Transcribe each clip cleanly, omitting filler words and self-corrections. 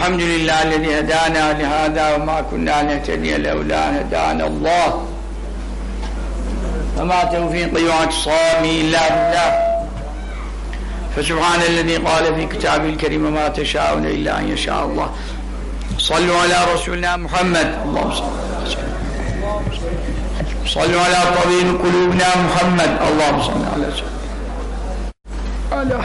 Elhamdülillahi hedâna lihâdâ ve mâ kunnâ nehtediye levlâ hedânallâh ve mâ tevfîqi ve atsâmi illâ billah fesubhânellezî qâle fî kitâbil kerîm ve mâ teşâune illâ en yeşâallah. Sallu alâ Resulina Muhammed. Allahümme sallu alâ tabîbi kulûbina Muhammed. Allahümme salli alâ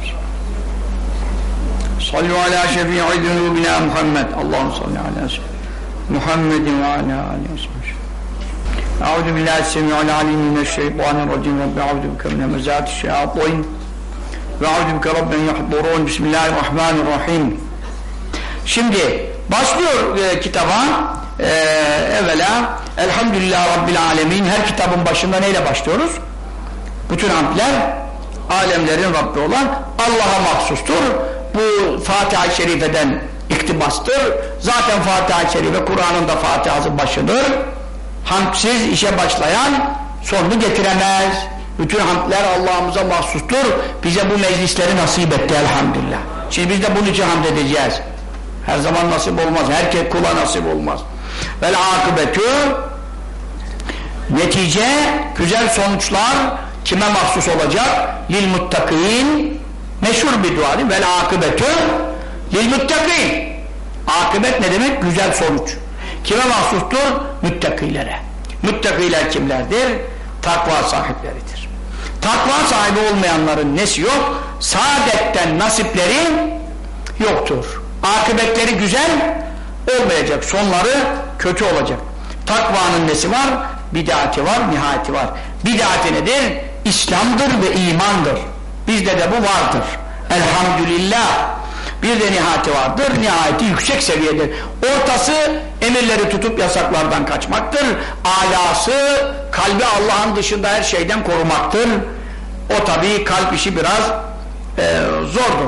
sallu alâ şefî'i zunûbina Muhammed. Allahümme salli alâ Muhammedin ve alâ âlihi. Euzu billahi semî'il alîm mineşşeytanirracîm. Rabbi euzu bike min hemezâti'ş-şeyâtîn ve euzu bike rabben yahdurûn. Bismillahirrahmanirrahim. Şimdi başlıyor kitaba. Evvela Elhamdülillah Rabbil Alemin. Her kitabın başında neyle başlıyoruz? Bütün hamdler alemlerin Rabbi olan Allah'a mahsustur. Bu Fatiha-i Şerife'den iktibastır. Zaten Fatiha-i Şerife Kur'an'ın da Fatiha'sı başıdır. Hamdsiz işe başlayan sonunu getiremez. Bütün hamdler Allah'ımıza mahsustur. Bize bu meclisleri nasip etti elhamdülillah. Şimdi biz de bunun için hamd edeceğiz. Her zaman nasip olmaz. Herkes kula nasip olmaz. Vel akıbetü, netice, güzel sonuçlar kime mahsus olacak? Lil muttakîn. Meşhur bir dua değil mi? Vel akıbetü lil muttakîn. Akıbet ne demek? Güzel sonuç. Kime mahsustur? Müttakilere. Müttakiler kimlerdir? Takva sahipleridir. Takva sahibi olmayanların nesi yok? Saadetten nasipleri yoktur. Akıbetleri güzel olmayacak. Sonları kötü olacak. Takvanın nesi var? Bid'ati var, nihayeti var. Bid'ati nedir? İslam'dır ve imandır. Bizde de bu vardır. Elhamdülillah. Bir de nihayeti vardır. Nihayeti yüksek seviyedir. Ortası emirleri tutup yasaklardan kaçmaktır. Alası kalbi Allah'ın dışında her şeyden korumaktır. O tabii kalp işi biraz zordur.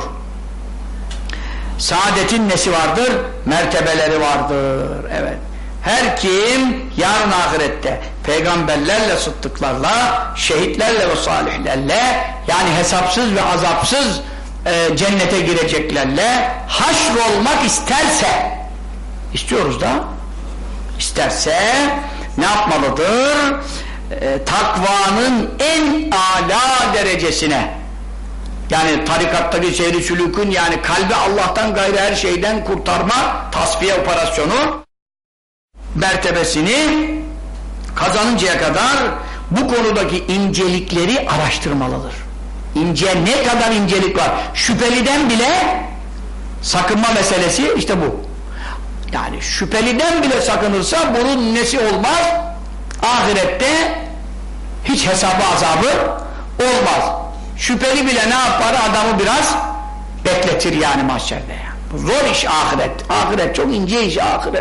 Saadetin nesi vardır? Mertebeleri vardır. Evet. Her kim yarın ahirette peygamberlerle, sıddıklarla, şehitlerle ve salihlerle, yani hesapsız ve azapsız cennete gireceklerle haşrolmak isterse, istiyoruz da, isterse ne yapmalıdır? Takvanın en âlâ derecesine, yani tarikattaki seyri sülükün, yani kalbi Allah'tan gayrı her şeyden kurtarma tasfiye operasyonu mertebesini kazanıncaya kadar bu konudaki incelikleri araştırmalıdır. İnce, ne kadar incelik var? Şüpheliden bile sakınma meselesi işte bu. Yani şüpheliden bile sakınırsa bunun nesi olmaz? Ahirette hiç hesabı azabı olmaz. Şüpheli bile ne yapar? Adamı biraz bekletir yani mahşerde. Bu zor iş ahiret. Ahiret çok ince iş ahiret.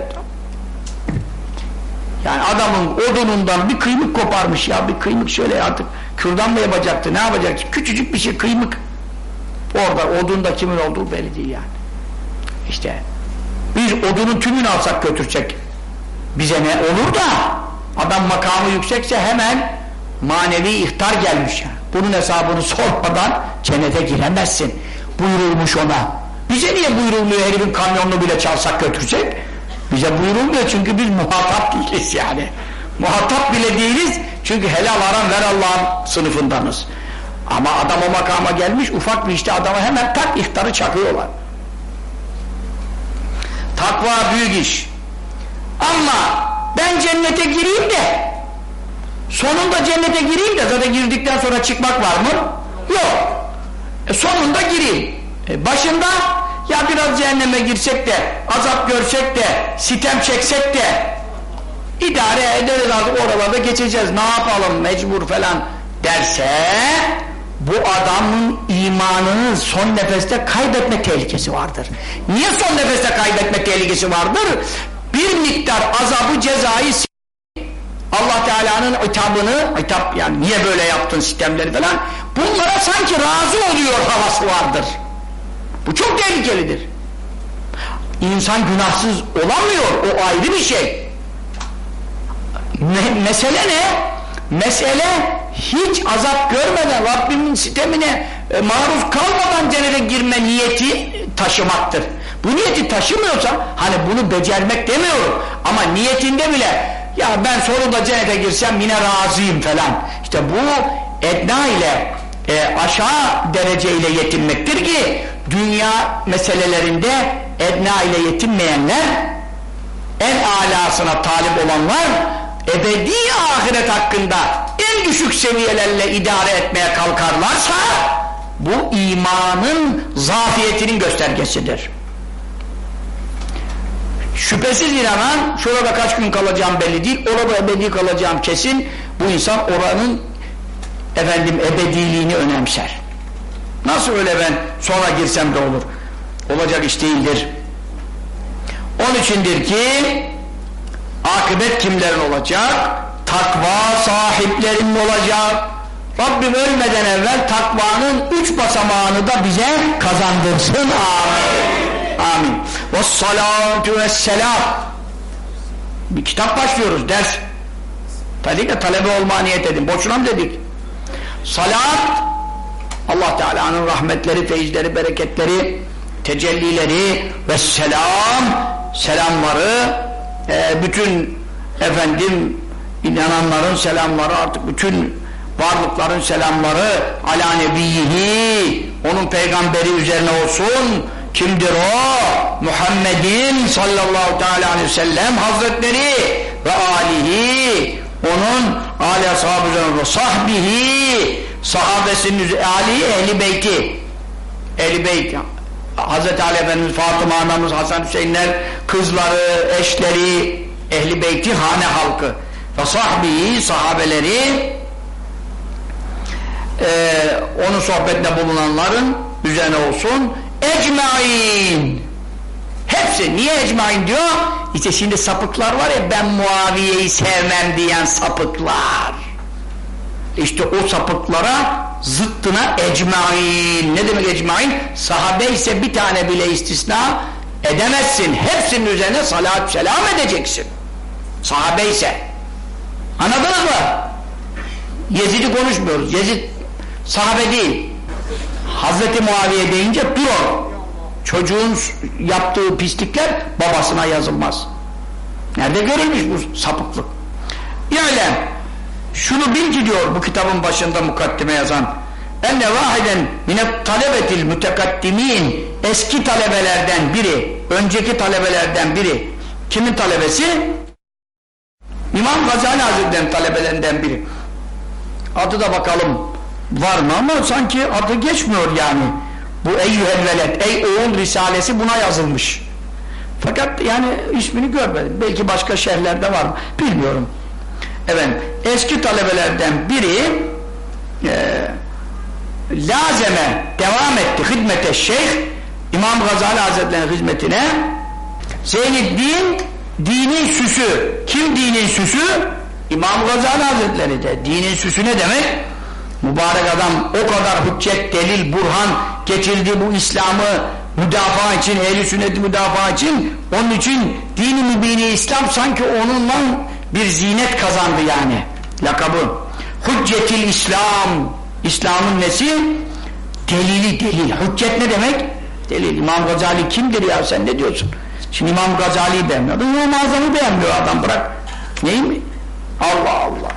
Yani adamın odunundan bir kıymık koparmış ya, bir kıymık şöyle artık kürdan mı yapacaktı, ne yapacaktı? Küçücük bir şey, kıymık. Orada odunda kimin olduğu belli değil yani. İşte biz odunun tümünü alsak götürecek bize ne olur da adam makamı yüksekse hemen manevi ihtar gelmiş yani. Bunun hesabını sormadan cennete giremezsin buyurulmuş ona. Bize niye buyurulmuyor? Herifin kamyonunu bile çalsak götürecek? Bize buyurulmuyor çünkü biz muhatap değiliz yani. Muhatap bile değiliz çünkü helal haram ver Allah'ın sınıfındanız. Ama adam o makama gelmiş, ufak bir işte adama hemen tak ihtarı çakıyorlar. Takva büyük iş. Ama ben cennete gireyim de sonunda cennete gireyim de zaten girdikten sonra çıkmak var mı? Yok. Sonunda gireyim. Başında ya biraz cehenneme girsek de azap görsek de sitem çeksek de idare ederiz artık, oralarda geçeceğiz, ne yapalım mecbur falan derse bu adamın imanını son nefeste kaybetme tehlikesi vardır. Niye son nefeste kaybetme tehlikesi vardır? Bir miktar azabı, cezayı, Allah Teala'nın itabını, itap yani niye böyle yaptın sistemleri falan, bunlara sanki razı oluyor havası vardır. Bu çok tehlikelidir. İnsan günahsız olamıyor, o ayrı bir şey. Mesele ne? Mesele hiç azap görmeden Rabbimin sistemine maruz kalmadan cennete girme niyeti taşımaktır. Bu niyeti taşımıyorsa, hani bunu becermek demiyorum ama niyetinde bile ya ben sonunda cennete girsem yine razıyım falan. İşte bu edna ile aşağı dereceyle yetinmektir ki dünya meselelerinde edna ile yetinmeyenler, en alasına talip olanlar ebedi ahiret hakkında en düşük seviyelerle idare etmeye kalkarlarsa bu imanın zafiyetinin göstergesidir. Şüphesiz inanan şurada kaç gün kalacağım belli değil, orada ebedi kalacağım kesin, bu insan oranın ebediliğini önemser. Nasıl öyle ben sonra girsem de olur? Olacak iş değildir. Onun içindir ki akıbet kimlerin olacak? Takva sahiplerinin olacak. Rabbim ölmeden evvel takvanın 3 basamağını da bize kazandırsın. Amin. Amin. Vessalatu vesselam. Bir kitap başlıyoruz, ders. Dedik ya talebe olmaya niyet edin. Boşuna mı dedik? Salat, Allah Teala'nın rahmetleri, feyizleri, bereketleri, tecellileri ve selamları, bütün inananların selamları, artık bütün varlıkların selamları ala nebiyyihi, onun peygamberi üzerine olsun. Kimdir o? Muhammedin sallallahu teala aleyhi ve sellem hazretleri ve alihi, onun âli ashab-ı üzerine ve sahbihi, sahabesinin ali, ehli beyti, ehli beyt, Hazreti Ali Efendimiz, Fatıma anamız, Hasan Hüseyinler, kızları, eşleri, ehli beyti, hane halkı ve sahbihi, sahabeleri, onun sohbetinde bulunanların üzerine olsun. Ecmaîn, hepsi. Niye ecmaîn diyor? İşte şimdi sapıklar var ya, ben Muaviye'yi sevmem diyen sapıklar. İşte o sapıklara zıttına ecmaîn. Ne demek ecmaîn? Sahabe ise bir tane bile istisna edemezsin. Hepsinin üzerine salat selam edeceksin. Sahabe ise. Anladınız mı? Yezid'i konuşmuyoruz. Yezid sahabe değil. Hazreti Muaviye deyince dur. Çocuğun yaptığı pislikler babasına yazılmaz. Nerede görülmüş bu sapıklık? Yani şunu bil ki diyor bu kitabın başında mukaddime yazan, enne vahiden minet talebetil mütekaddimin, eski talebelerden biri, önceki talebelerden biri. Kimin talebesi? İmam Gazali Hazretleri'nin talebelerinden biri. Adı da bakalım var mı, ama sanki adı geçmiyor yani. Bu eyyühel veled, ey oğul risalesi buna yazılmış. Fakat yani ismini görmedim. Belki başka şehirlerde var mı? Bilmiyorum. Evet, eski talebelerden biri lazeme devam etti hizmete şeyh İmam Gazali Hazretleri'nin hizmetine. Zeynüddin dinin süsü. Kim dinin süsü? İmam Gazali Hazretleri de. Dinin süsü ne demek? Mübarek adam o kadar hüccet, delil, burhan getirdi bu İslam'ı müdafaa için, ehl-i sünneti müdafaa için. Onun için din-i mübini İslam sanki onunla bir zinet kazandı yani. Lakabı. Hüccetil İslam. İslam'ın nesi? Delili, delil. Hüccet ne demek? Delil. İmam Gazali kimdir ya, sen ne diyorsun? Şimdi İmam Gazali'yi beğenmiyor. İmam Azam'ı beğenmiyor adam, bırak. Neyi mi? Allah Allah.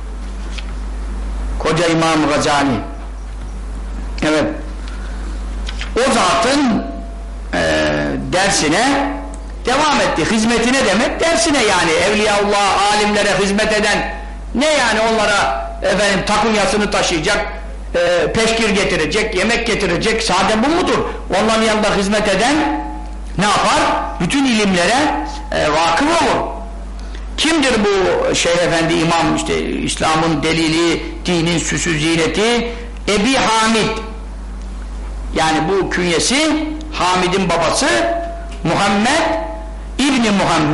Koca İmam Gazali. Evet. O zatın dersine devam etti. Hizmetine demek dersine yani. Evliyaullah, alimlere hizmet eden, ne yani onlara takunyasını taşıyacak, peşkir getirecek, yemek getirecek, sade bu mudur? Onların yanında hizmet eden ne yapar? Bütün ilimlere vakıf olur. Kimdir bu Şeyh Efendi İmam, işte İslam'ın delili, dinin süsü, zineti? Ebi Hamid. Yani bu künyesi, Hamid'in babası Muhammed İbni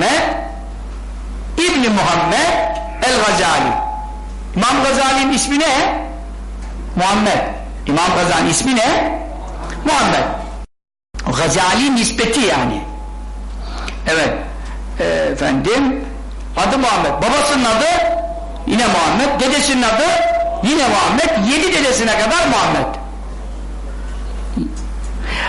Muhammed el-Gazali. İmam Gazali'nin ismi ne? Muhammed. İmam Gazali'nin ismi ne? Muhammed. Gazali nispeti yani. Evet. Efendim, adı Muhammed. Babasının adı yine Muhammed. Dedesinin adı yine Muhammed. 7 dedesine kadar Muhammed.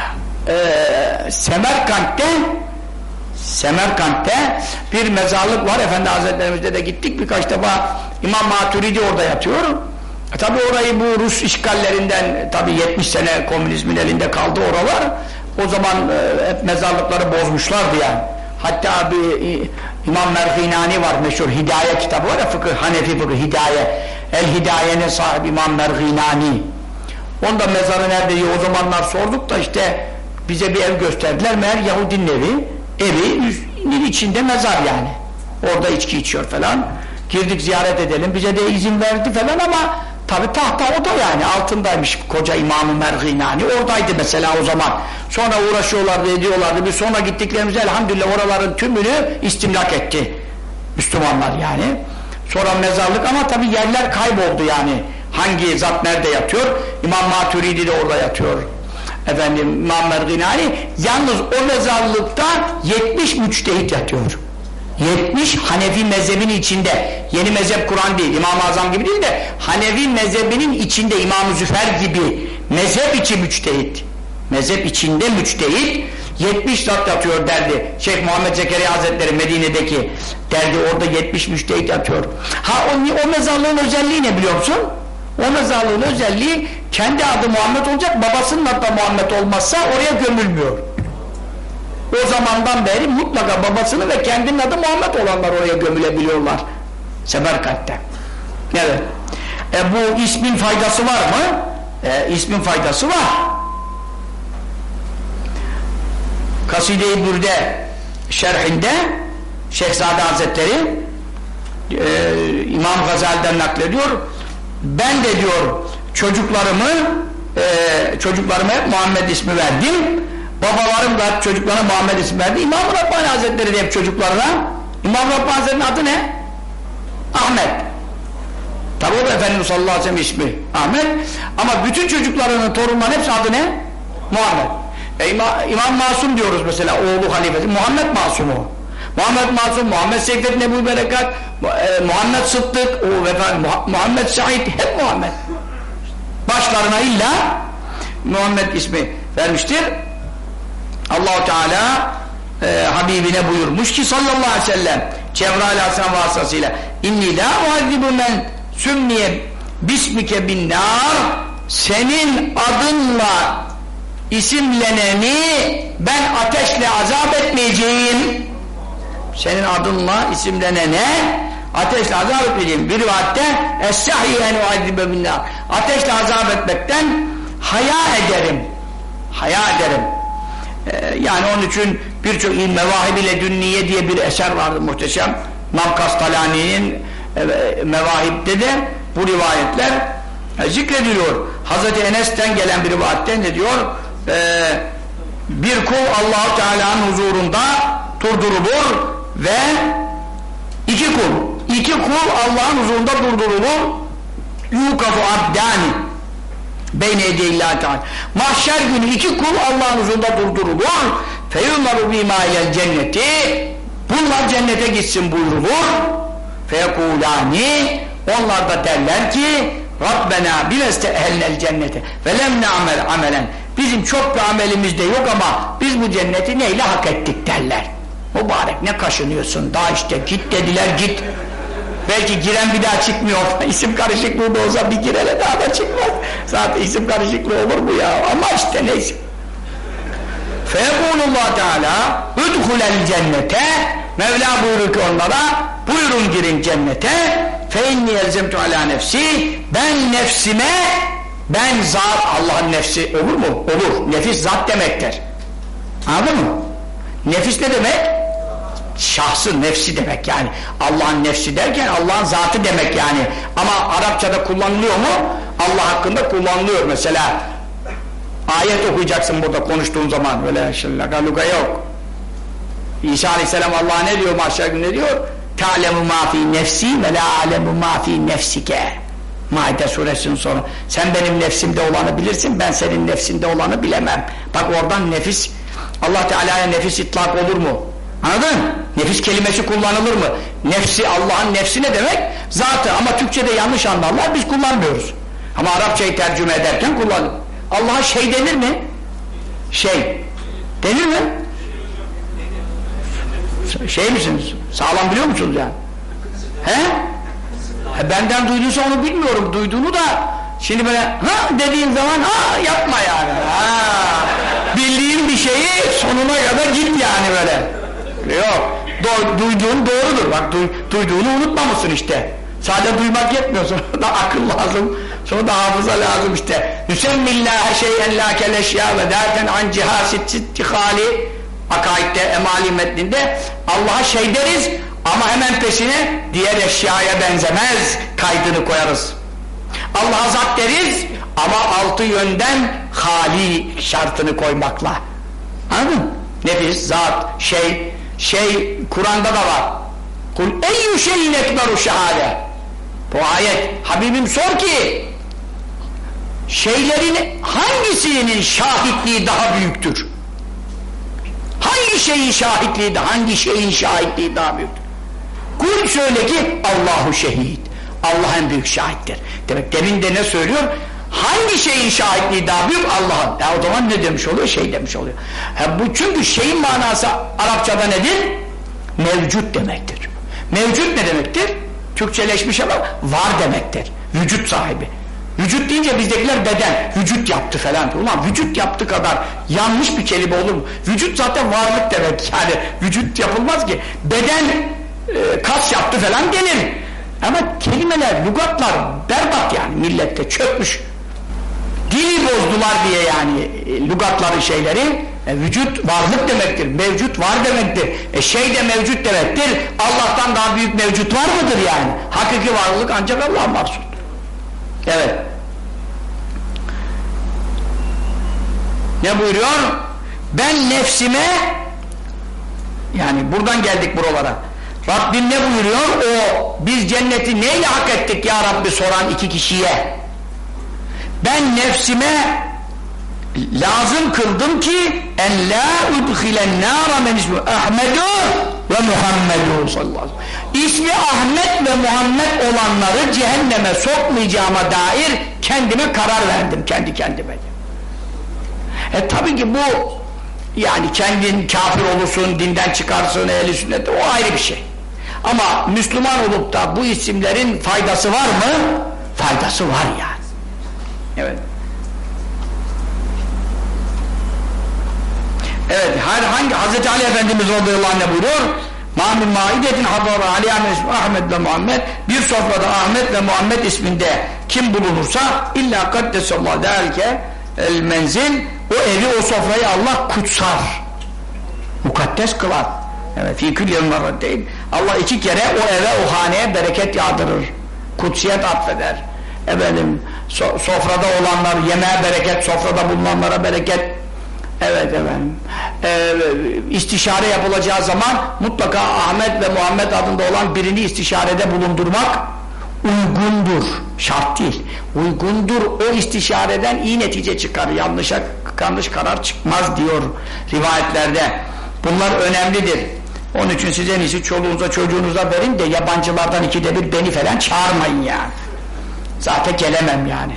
Semerkant'te bir mezarlık var. Efendi Hazretlerimizde de gittik birkaç defa. İmam Maturidi orada yatıyor. Tabi orayı bu Rus işgallerinden, tabi 70 sene komünizmin elinde kaldı oralar. O zaman hep mezarlıkları bozmuşlardı yani. Hatta bir İmam Merginani var, meşhur Hidaye kitabı var ya, fıkıh, Hanefi fıkıh, Hidaye. El-Hidaye'nin sahibi İmam Merginani. Onda mezarı nerede diye o zamanlar sorduk da işte bize bir ev gösterdiler. Meğer Yahudinin evinin içinde mezar yani. Orada içki içiyor falan. Girdik ziyaret edelim. Bize de izin verdi falan ama tabi tahta o da yani altındaymış koca İmam-ı Merginani. Oradaydı mesela o zaman. Sonra uğraşıyorlardı, ediyorlardı. Biz sonra gittiklerimizde elhamdülillah oraların tümünü istimlak etti Müslümanlar yani. Sonra mezarlık ama tabi yerler kayboldu yani. Hangi zat nerede yatıyor? İmam Maturidi de orada yatıyor. Efendim İmam Merginani. Yalnız o mezarlıkta 70 müçtehit yatıyor. 70 Hanefi mezhebinin içinde. Yeni mezhep Kur'an değil, İmam-ı Azam gibi değil de Hanefi mezhebinin içinde İmam-ı Züfer gibi mezhep içi müçtehit. Mezhep içinde müçtehit 70 zat yatıyor derdi. Şeyh Muhammed Zekeriya Hazretleri Medine'deki derdi, orada 70 müçtehit yatıyor. O mezarlığın özelliği ne biliyor musun? O mezarlığın özelliği kendi adı Muhammed olacak, babasının adı da Muhammed olmazsa oraya gömülmüyor. O zamandan beri mutlaka babasını ve kendinin adı Muhammed olanlar oraya gömülebiliyorlar. Semerkant'te. Evet. Bu ismin faydası var mı? İsmin faydası var. Kaside-i Bürde şerhinde Şehzade Hazretleri İmam Gazali'den naklediyor. Ben de diyor çocuklarıma hep Muhammed ismi verdim. Babalarım da çocuklarına Muhammed ismi verdi. İmam-ı Rabbani Hazretleri de hep çocuklarına. İmam-ı Rabbani Hazretleri'nin adı ne? Ahmet. Tabi o da Efendimiz sallallahu aleyhi ve sellem ismi Ahmet. Ama bütün çocuklarının, torunların hepsi adı ne? Muhammed. İmam Masum diyoruz mesela, oğlu halifesi. Muhammed Masum o. Muhammed Masum, Muhammed Seyfettin Ebu Berekat, Muhammed Sıddık, Muhammed Said, hep Muhammed. Başlarına illa Muhammed ismi vermiştir. Allah-u Teala Habibine buyurmuş ki sallallahu aleyhi ve sellem Cebrail aleyhisselam vasıtasıyla inni la muazzibu men sümmiye bismike bin nar, senin adınla isimleneni ben ateşle azap etmeyeceğim. Senin adınla isimlenene ateşle azap etmeyeceğim. Bir rivayette es-sahih en muazzibe bin nar, ateşle azap etmekten haya ederim. Haya ederim. Yani onun için birçok Mevahib-i Dünniye diye bir eser vardı muhteşem. İmam Kastalani'nin Mevahib'de de bu rivayetler zikrediliyor. Hazreti Enes'ten gelen bir rivayette ne diyor? Bir kul Allah-u Teala'nın huzurunda durdurulur ve iki kul Allah'ın huzurunda durdurulur. Yukafu abdani beyne edeyillâhi teâlâ. Mahşer günü iki kul Allah'ın huzurunda durdurulur. Feyunlaru bîmâ ilel cenneti. Bunlar cennete gitsin buyurulur. Feyekûlâni. Onlar da derler ki Rabbena bimeste'ehellel cennete ve lem ne'amel amelen. Bizim çok bir amelimiz de yok ama biz bu cenneti neyle hak ettik derler. Mübarek ne kaşınıyorsun? Daha işte git dediler, git. Belki giren bir daha çıkmıyor. İsim karışıklığı da olsa bir girene daha da çıkmaz. Zaten isim karışıklığı olur mu ya? Ama işte neyse. Feyekulullah Teala udhulel cennete. Mevla buyurur ki onlara buyurun girin cennete. Fe inni elzemtu ala nefsi. Ben nefsime, ben zat, Allah'ın nefsi olur mu? Olur. Nefis zat demektir. Anladın mı? Nefis ne demek? Şahsı, nefsi demek yani. Allah'ın nefsi derken Allah'ın zatı demek yani. Ama Arapçada kullanılıyor mu? Allah hakkında kullanılıyor. Mesela ayet okuyacaksın burada konuştuğun zaman. Böyle şıllaka yok. İsa Aleyhisselam Allah'a ne diyor mahşer günü, ne diyor? Ta'lemu ma fi nefsi ve la alemu ma fi nefsike. Maide suresinin sonu. Sen benim nefsimde olanı bilirsin, ben senin nefsinde olanı bilemem. Bak oradan nefis, Allah Teala'ya nefis itlak olur mu? Anladın? Nefis kelimesi kullanılır mı? Nefsi, Allah'ın nefsi ne demek? Zatı, ama Türkçe'de yanlış anlarlar, biz kullanmıyoruz. Ama Arapçayı tercüme ederken kullanılır. Allah'a şey denir mi? Şey. Denir mi? Şey misiniz? Sağlam biliyor musunuz yani? He? Benden duyduysa onu bilmiyorum. Duyduğunu da şimdi böyle ha dediğin zaman ha yapma yani. Ha. Bildiğin bir şeyi sonuna kadar git yani böyle. Yok. Duyduğun doğrudur. Bak duyduğunu unutmamışsın işte. Sadece duymak yetmiyor. Sonra da akıl lazım. Sonra da hafıza lazım işte. Nüsemmillâhe şeyen lâ keleşyâ ve derken an cihasit sittihâli akaidde, emali metninde Allah'a şey deriz ama hemen peşine diğer eşyaya benzemez kaydını koyarız. Allah'a zat deriz ama altı yönden hali şartını koymakla. Anladın mı? Nefis, zat, şey Kur'an'da da var. Kul eyyü şeyin ekberu şehade. Bu ayet. Habibim sor ki şeylerin hangisinin şahitliği daha büyüktür? Hangi şeyin şahitliği daha büyüktür? Kul söyle ki Allahu şehid. Allah en büyük şahittir. Demek demin de ne söylüyor? Hangi şeyin şahitliği daha büyük? Allah'ın. O zaman ne demiş oluyor? Şey demiş oluyor. Bu çünkü şeyin manası Arapçada nedir? Mevcut demektir. Mevcut ne demektir? Türkçeleşmiş ama var demektir. Vücut sahibi. Vücut deyince bizdekiler beden. Vücut yaptı falan. Ulan vücut yaptı kadar yanlış bir kelime olur mu? Vücut zaten varlık demek. Yani vücut yapılmaz ki. Beden kas yaptı falan denir. Ama kelimeler, lügatlar berbat yani millette çökmüş. Dili bozdular diye yani lügatların şeyleri. Vücut varlık demektir. Mevcut var demektir. Şey de mevcut demektir. Allah'tan daha büyük mevcut var mıdır yani? Hakiki varlık ancak Allah'a mahsustur. Evet. Ne buyuruyor? Ben nefsime yani buradan geldik buralara. Rabbim ne buyuruyor? O biz cenneti neyle hak ettik ya Rabbi soran iki kişiye. Ben nefsime lazım kıldım ki en la udhilen nâra men ismi Ahmedu ve Muhammedu sallallahu aleyhi ve sellem. İsmi Ahmet ve Muhammed olanları cehenneme sokmayacağıma dair kendime karar verdim kendi kendime. Tabii ki bu yani kendin kafir olursun, dinden çıkarsın, ehl-i sünnet o ayrı bir şey. Ama Müslüman olup da bu isimlerin faydası var mı? Faydası var yani. Evet. Evet, hangi Hz. Ali Efendimiz radıyallahu anh buyuruyor? Mâmin mâidetin hadara aleyhâme ismi Ahmet ve Muhammed, bir sofrada Ahmet ve Muhammed isminde kim bulunursa illa kaddesallahu derke el menzil, o evi, o sofrayı Allah kutsar, mukaddes kılar. Evet, fî kül yevmerrat değil. Allah iki kere o eve, o haneye bereket yağdırır, kutsiyet atfeder. Efendim, sofrada olanlar, yemeğe bereket, sofrada bulunanlara bereket. Evet efendim. İstişare yapılacağı zaman mutlaka Ahmet ve Muhammed adında olan birini istişarede bulundurmak uygundur. Şart değil. Uygundur. O istişareden iyi netice çıkar. Yanlış karar çıkmaz diyor rivayetlerde. Bunlar önemlidir. Onun için size en iyisi çoluğunuza çocuğunuza verin de yabancılardan ikide bir beni falan çağırmayın yani. Zaten gelemem yani.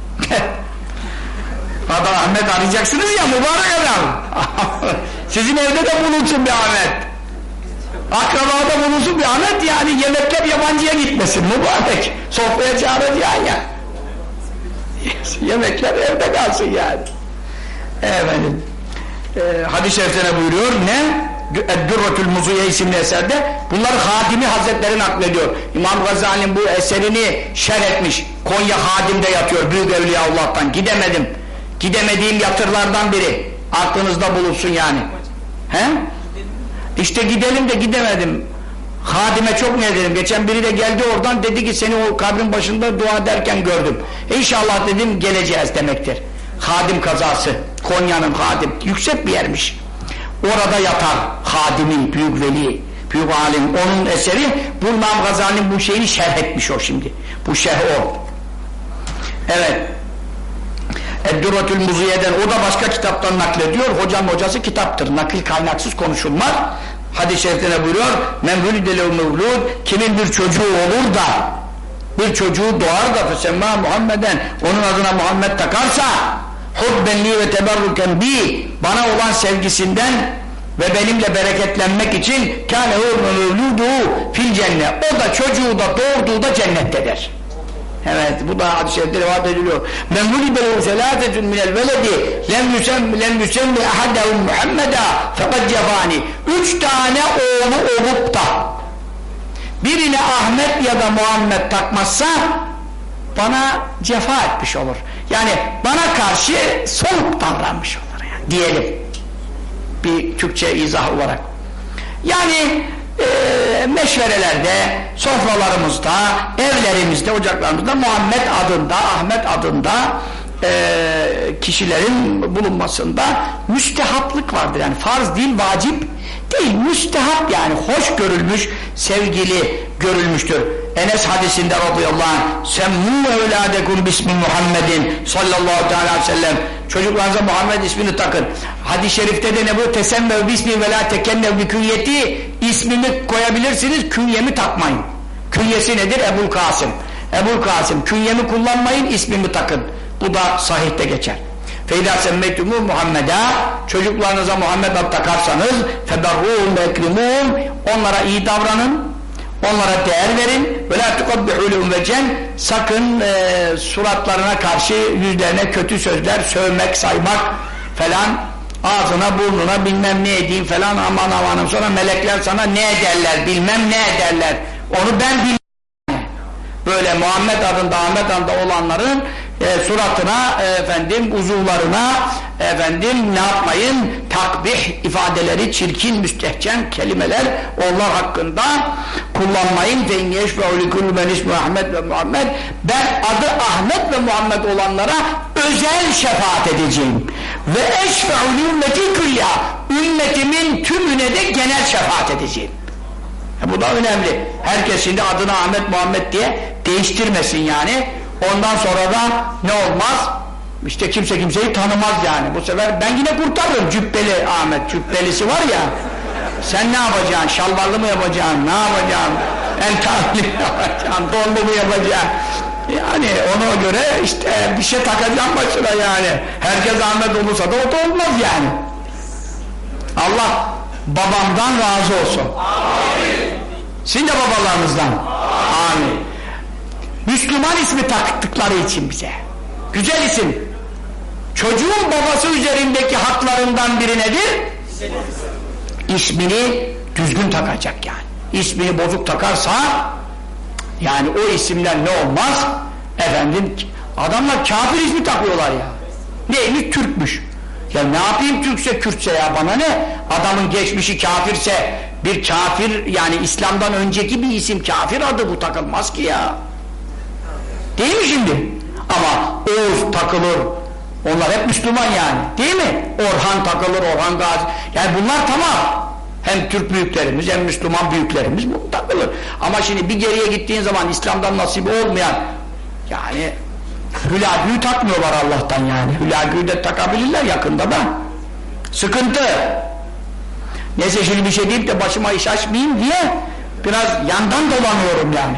Adam Ahmet arayacaksınız ya mübarek adam. Sizin evde de bulunsun bir Ahmet. Akrabada bulunsun bir Ahmet yani yemekler yabancıya gitmesin mübarek. Sofraya çağıracaksın ya. Yemekler evde kalsın yani. Efendim. Hadis-i şerifte buyuruyor ne? Eddurratül Muziye isimli eserde bunları Hadimi Hazretleri naklediyor. İmam Gazali'nin bu eserini şerh etmiş. Konya Hadim'de yatıyor büyük Evliyaullah'tan. Gidemedim. Gidemediğim yatırlardan biri. Aklınızda bulunsun yani. He? İşte gidelim de gidemedim. Hadime çok ne dedim. Geçen biri de geldi oradan dedi ki seni o kabrin başında dua ederken gördüm. İnşallah dedim geleceğiz demektir. Hadim kazası. Konya'nın Hadim. Yüksek bir yermiş. Orada yatar Hadim'in büyük veli, büyük alim. Onun eseri bu İmam Gazali'nin bu şeyini şerh etmiş o şimdi. Bu şerh o. Evet. Eddurratül Muziye'den o da başka kitaptan naklediyor. Hocası kitaptır. Nakil kaynaksız konuşulmaz. Hadis-i şerifte buyuruyor? Men vülidelev mevlud, kimin bir çocuğu olur da bir çocuğu doğar da fesemma Muhammeden onun adına Muhammed takarsa hubben li ve teberruken bi, bana olan sevgisinden ve benimle bereketlenmek için kâne mevlûdû fil cennet, o da çocuğu da doğurduğu da cennettedir. Evet, bu da hadis-i şerifte rivayet ediliyor. Men vulibelu selâtetun minel veledi lem yüsemmi ahadehum Muhammeda fekad cefâni. 3 tane oğlu olup da birine Ahmet ya da Muhammed takmazsa bana cefa etmiş olur. Yani bana karşı soğuk davranmış olur yani, diyelim. Bir Türkçe izah olarak. Yani meşverelerde, sofralarımızda, evlerimizde, ocaklarımızda Muhammed adında, Ahmet adında kişilerin bulunmasında müstehaplık vardır. Yani farz değil, vacip değil, müstehap, yani hoş görülmüş, sevgili görülmüştür. Enes hadisinde radıyallahu anh, semmû evlâdekum bismi Muhammedin sallallahu aleyhi ve sellem, çocuklarınıza Muhammed ismini takın. Hadis-i şerifte de ne bu? Tesemmev bismi ve la tekennev bi künyeti, ismimi koyabilirsiniz, künyemi takmayın. Künyesi nedir? Ebul Kasım. Ebul Kasım, künyemi kullanmayın, ismimi takın. Bu da sahihte geçer. فَاِذَا سَمَّيْتُمُوا Muhammed'a, çocuklarınıza Muhammed ad takarsanız فَبَرُّهُمْ وَاَكْرِمُونَ, onlara iyi davranın, onlara değer verin. وَلَا تُقَبِّحُوا لَهُمْ وَجَنْ, sakın suratlarına karşı, yüzlerine kötü sözler, sövmek, saymak falan, ağzına, burnuna bilmem ne edeyim falan, aman amanım, sonra melekler sana ne ederler, bilmem ne ederler, onu ben bilmem. Böyle Muhammed adında, Ahmet adında olanların suratına, uzuvlarına ne yapmayın, takbih ifadeleri, çirkin, müstehcen kelimeler onlar hakkında kullanmayın. fe in yeşfe'u likul men ismu Ahmet ve Muhammed, ben adı Ahmet ve Muhammed olanlara özel şefaat edeceğim ve eşfe'u li ümmeti külya, ümmetimin tümüne de genel şefaat edeceğim. Bu da önemli. Herkes şimdi adını Ahmet Muhammed diye değiştirmesin yani. Ondan sonra da ne olmaz? İşte kimse kimseyi tanımaz yani. Bu sefer ben yine kurtarırım. Cübbeli Ahmet, cübbelisi var ya. Sen ne yapacaksın? Şalvarlı mı yapacaksın? Ne yapacaksın? Entarlı mı yapacaksın? Donlu mu yapacaksın? Yani ona göre işte bir şey takacağım başına yani. Herkes Ahmet olursa da o da olmaz yani. Allah babamdan razı olsun. Amin. Sizin de babalarınızdan. Amin. Müslüman ismi taktıkları için bize. Güzel isim. Çocuğun babası üzerindeki haklarından biri nedir? İsmini düzgün takacak yani. İsmini bozuk takarsa yani o isimden ne olmaz? Adamlar kafir ismi takıyorlar ya. Neymiş? Türkmüş. Ya ne yapayım Türkse Kürtse ya, bana ne? Adamın geçmişi kafirse bir kafir, yani İslam'dan önceki bir isim, kafir adı, bu takılmaz ki ya. Değil mi şimdi? Ama Oğuz takılır. Onlar hep Müslüman yani. Değil mi? Orhan takılır, Orhan Gazi. Yani bunlar tamam. Hem Türk büyüklerimiz hem Müslüman büyüklerimiz bu takılır. Ama şimdi bir geriye gittiğin zaman İslam'dan nasibi olmayan, yani Hülagü'yü takmıyorlar Allah'tan yani. Hülagü'yü de takabilirler yakında da. Sıkıntı. Neyse şimdi bir şey deyip de başıma iş açmayayım diye biraz yandan dolanıyorum yani.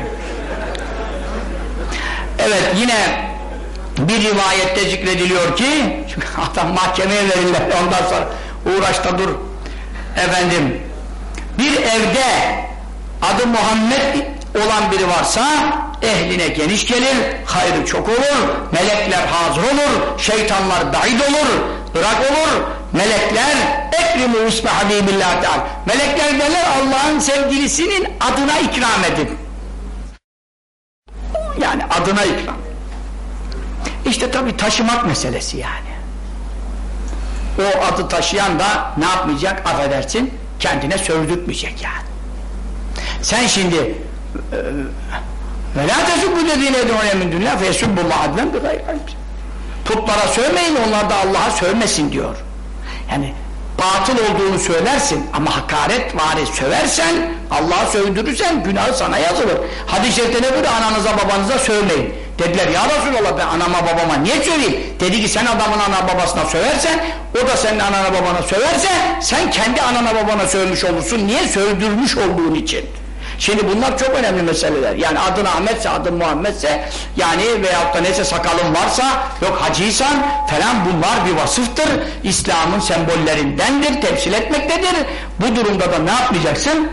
Evet, yine bir rivayette zikrediliyor ki, çünkü adam mahkemeye verirler, ondan sonra uğraş da dur efendim, bir evde adı Muhammed olan biri varsa ehline geniş gelir, hayrı çok olur, melekler hazır olur, şeytanlar baid olur, ırak olur, melekler ekrimu ismi habibillah teala, melekler derler Allah'ın sevgilisinin adına ikram edin. Yani adına ikram. İşte tabi taşımak meselesi yani. O adı taşıyan da ne yapmayacak? Affedersin, kendine sövdürtmeyecek yani. Sen şimdi وَلَا تَسُبُّ الَّذ۪ينَ اَدْعُونَ مِنْ دُنْيَا فَيَسُبُّ اللّٰهَ عَدْلًا بِغَيْرِ عِلْمٍ. Putlara sövmeyin, onlar da Allah'a sövmesin diyor. Yani batıl olduğunu söylersin ama hakaretvari söversen, Allah'a sövdürürsen günahı sana yazılır. Hadis-i şerifte ne buyuruyor? Ananıza babanıza sövmeyin. Dediler ya Resulallah, ben anama babama niye söveyim? Dedi ki sen adamın ana babasına söversen, o da senin anana babana söverse, sen kendi anana babana sövmüş olursun. Niye? Sövdürmüş olduğun için. Şimdi bunlar çok önemli meseleler. Yani adın Ahmetse, adın Muhammedse, yani veyahut da neyse sakalın varsa, yok hacıysan falan, bunlar bir vasıftır. İslam'ın sembollerindendir, temsil etmektedir. Bu durumda da ne yapmayacaksın?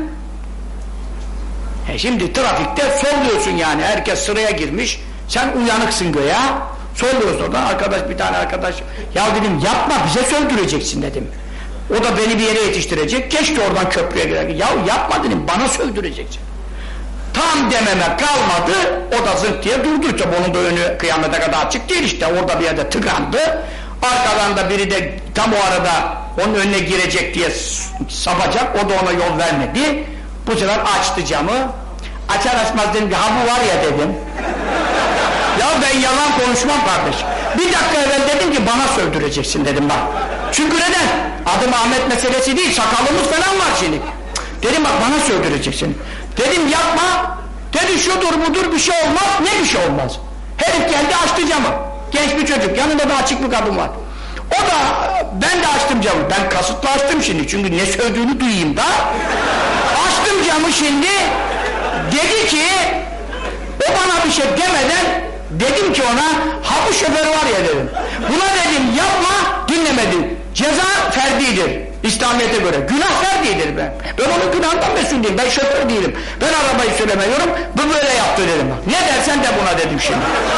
Şimdi trafikte solluyorsun yani. Herkes sıraya girmiş. Sen uyanıksın göya. Solluyorsun oradan. Bir tane arkadaş, ya dedim yapma, bize söndüreceksin dedim. O da beni bir yere yetiştirecek. Geçti oradan köprüye girerken. Ya yapma dedim, bana sövdüreceksin. Tam dememe kalmadı. O da zırt diye durdu. Tabi onun da önü kıyamete kadar açık değil işte. Orada bir yerde tıkandı. Arkadan da biri de tam o arada onun önüne girecek diye sapacak. O da ona yol vermedi. Bu sefer açtı camı. Açar açmaz dedim ki, ha bu var ya dedim. Ya ben yalan konuşmam kardeş. Bir dakika evvel dedim ki bana sövdüreceksin dedim bak. Çünkü neden? Adım Ahmet meselesi değil, sakalımız falan var şimdi. Dedim bak bana sövdüreceksin. Dedim yapma. Dedi şudur budur bir şey olmaz. Ne bir şey olmaz? Herif geldi açtı camı. Genç bir çocuk, yanında da açık bir kadın var. O da, ben de açtım camı. Ben kasıtlı açtım şimdi çünkü ne sövdüğünü duyayım da. Açtım camı şimdi. Dedi ki, o bana bir şey demeden dedim ki ona, ha bu şoför var ya dedim. Buna dedim yapma, dinlemedi. Ceza ferdidir İslamiyet'e göre. Günah ferdidir ben. Ben onun günahından mesul değilim. Ben şoför değilim. Ben arabayı süremiyorum. Bu böyle yaptı dedim. Ne dersen de buna dedim şimdi.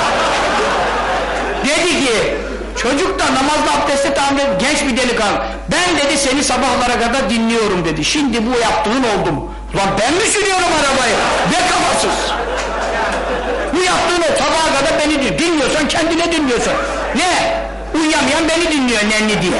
Dedi ki, çocuk da namazda abdesti tamam dedi, genç bir delikanlı. Ben dedi seni sabahlara kadar dinliyorum dedi. Şimdi bu yaptığın oldu mu? Ulan ben mi sürüyorum arabayı? Be kafasız. Bu yaptığın o, sabaha kadar beni dinliyor. Dinliyorsan kendine dinliyorsun. Ne? Uyuyamayan beni dinliyor nenni diye.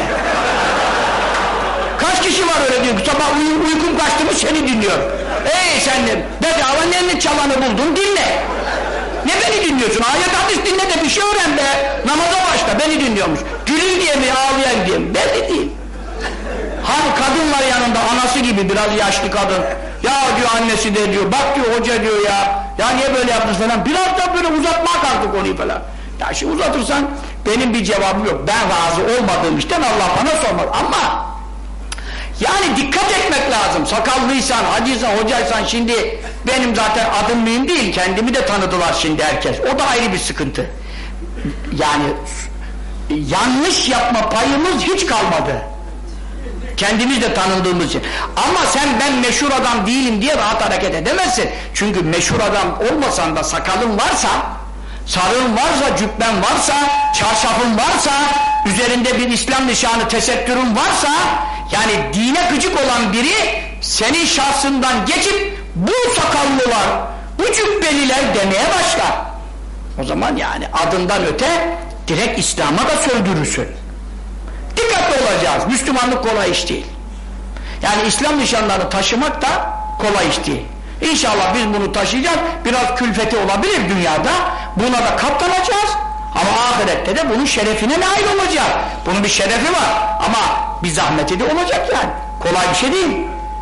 Kaç kişi var öyle diyor. Sabah uykum kaçtı mı seni dinliyor. Ey sen de bedava nenni çalanı buldun dinle. Ne beni dinliyorsun? Ayet hadis dinle de bir şey öğren be. Namaza başla, beni dinliyormuş. Gülün diye mi, ağlayan diye mi? Belli değil. Hani kadın var yanında, anası gibi biraz yaşlı kadın. Ya diyor annesi de diyor, bak diyor hoca diyor ya. Ya niye böyle yaptın falan. Biraz da böyle uzatmaya kalktı konuyu falan. Ya şimdi uzatırsan benim bir cevabım yok. Ben razı olmadığım işten Allah bana sormaz. Ama yani dikkat etmek lazım. Sakallıysan, hacıysan, hocaysan, şimdi benim zaten adım mühim değil. Kendimi de tanıdılar şimdi herkes. O da ayrı bir sıkıntı. Yani yanlış yapma payımız hiç kalmadı. Kendimiz de tanındığımız için. Ama sen ben meşhur adam değilim diye rahat hareket edemezsin. Çünkü meşhur adam olmasan da sakalın varsa, sarığın varsa, cübben varsa, çarşafın varsa, üzerinde bir İslam nişanı, tesettürün varsa, yani dine gıcık olan biri senin şahsından geçip bu sakallılar, bu cübbeliler demeye başlar. O zaman yani adından öte direkt İslam'a da sövdürürsün. Dikkatli olacağız. Müslümanlık kolay iş değil. Yani İslam nişanlarını taşımak da kolay iş değil. İnşallah biz bunu taşıyacağız. Biraz külfeti olabilir dünyada. Buna da katlanacağız. Ama ahirette de bunun şerefine nail olacağız. Bunun bir şerefi var. Ama bir zahmeti de olacak yani. Kolay bir şey değil.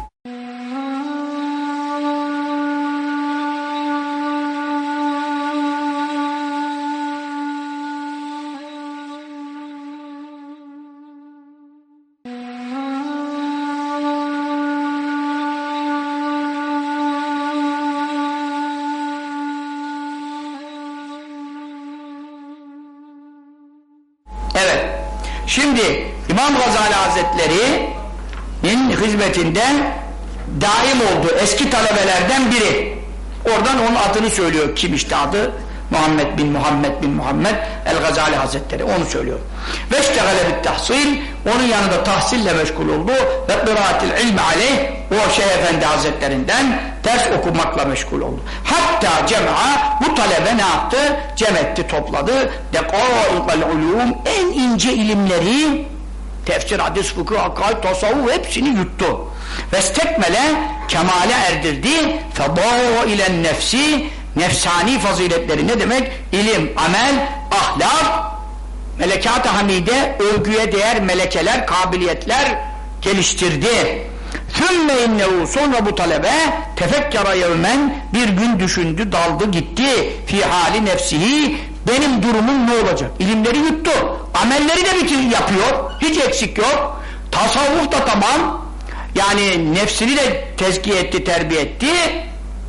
Şimdi İmam Gazali Hazretleri'nin hizmetinde daim oldu eski talebelerden biri. Oradan onun adını söylüyor. Kim işte adı? Muhammed bin Muhammed el-Gazali Hazretleri. Onu söylüyor. Ve iştegale bit tahsil, onun yanında tahsille meşgul oldu. Ve kıraatil ilmi aleyh, o Şeyh Efendi Hazretlerinden ders okumakla meşgul oldu. Hatta cem'a, bu talebe ne yaptı? Cem etti, topladı. Dekâikal ulûm, en ince ilimleri, tefsir, hadis, fıkıh, akaid, tasavvuf hepsini yuttu. Vestekmele, kemale erdirdi. Fedâilen nefsi, nefsani faziletleri ne demek? İlim, amel, ahlak, melekat-ı hamide, övgüye değer melekeler, kabiliyetler geliştirdi. Thümme innehu, sonra bu talebe tefekkara yevmen, bir gün düşündü, daldı gitti fi hali nefsihi, benim durumum ne olacak? İlimleri yuttu, amelleri de bitir yapıyor, hiç eksik yok, tasavvuf da tamam, yani nefsini de tezkiye etti, terbiye etti,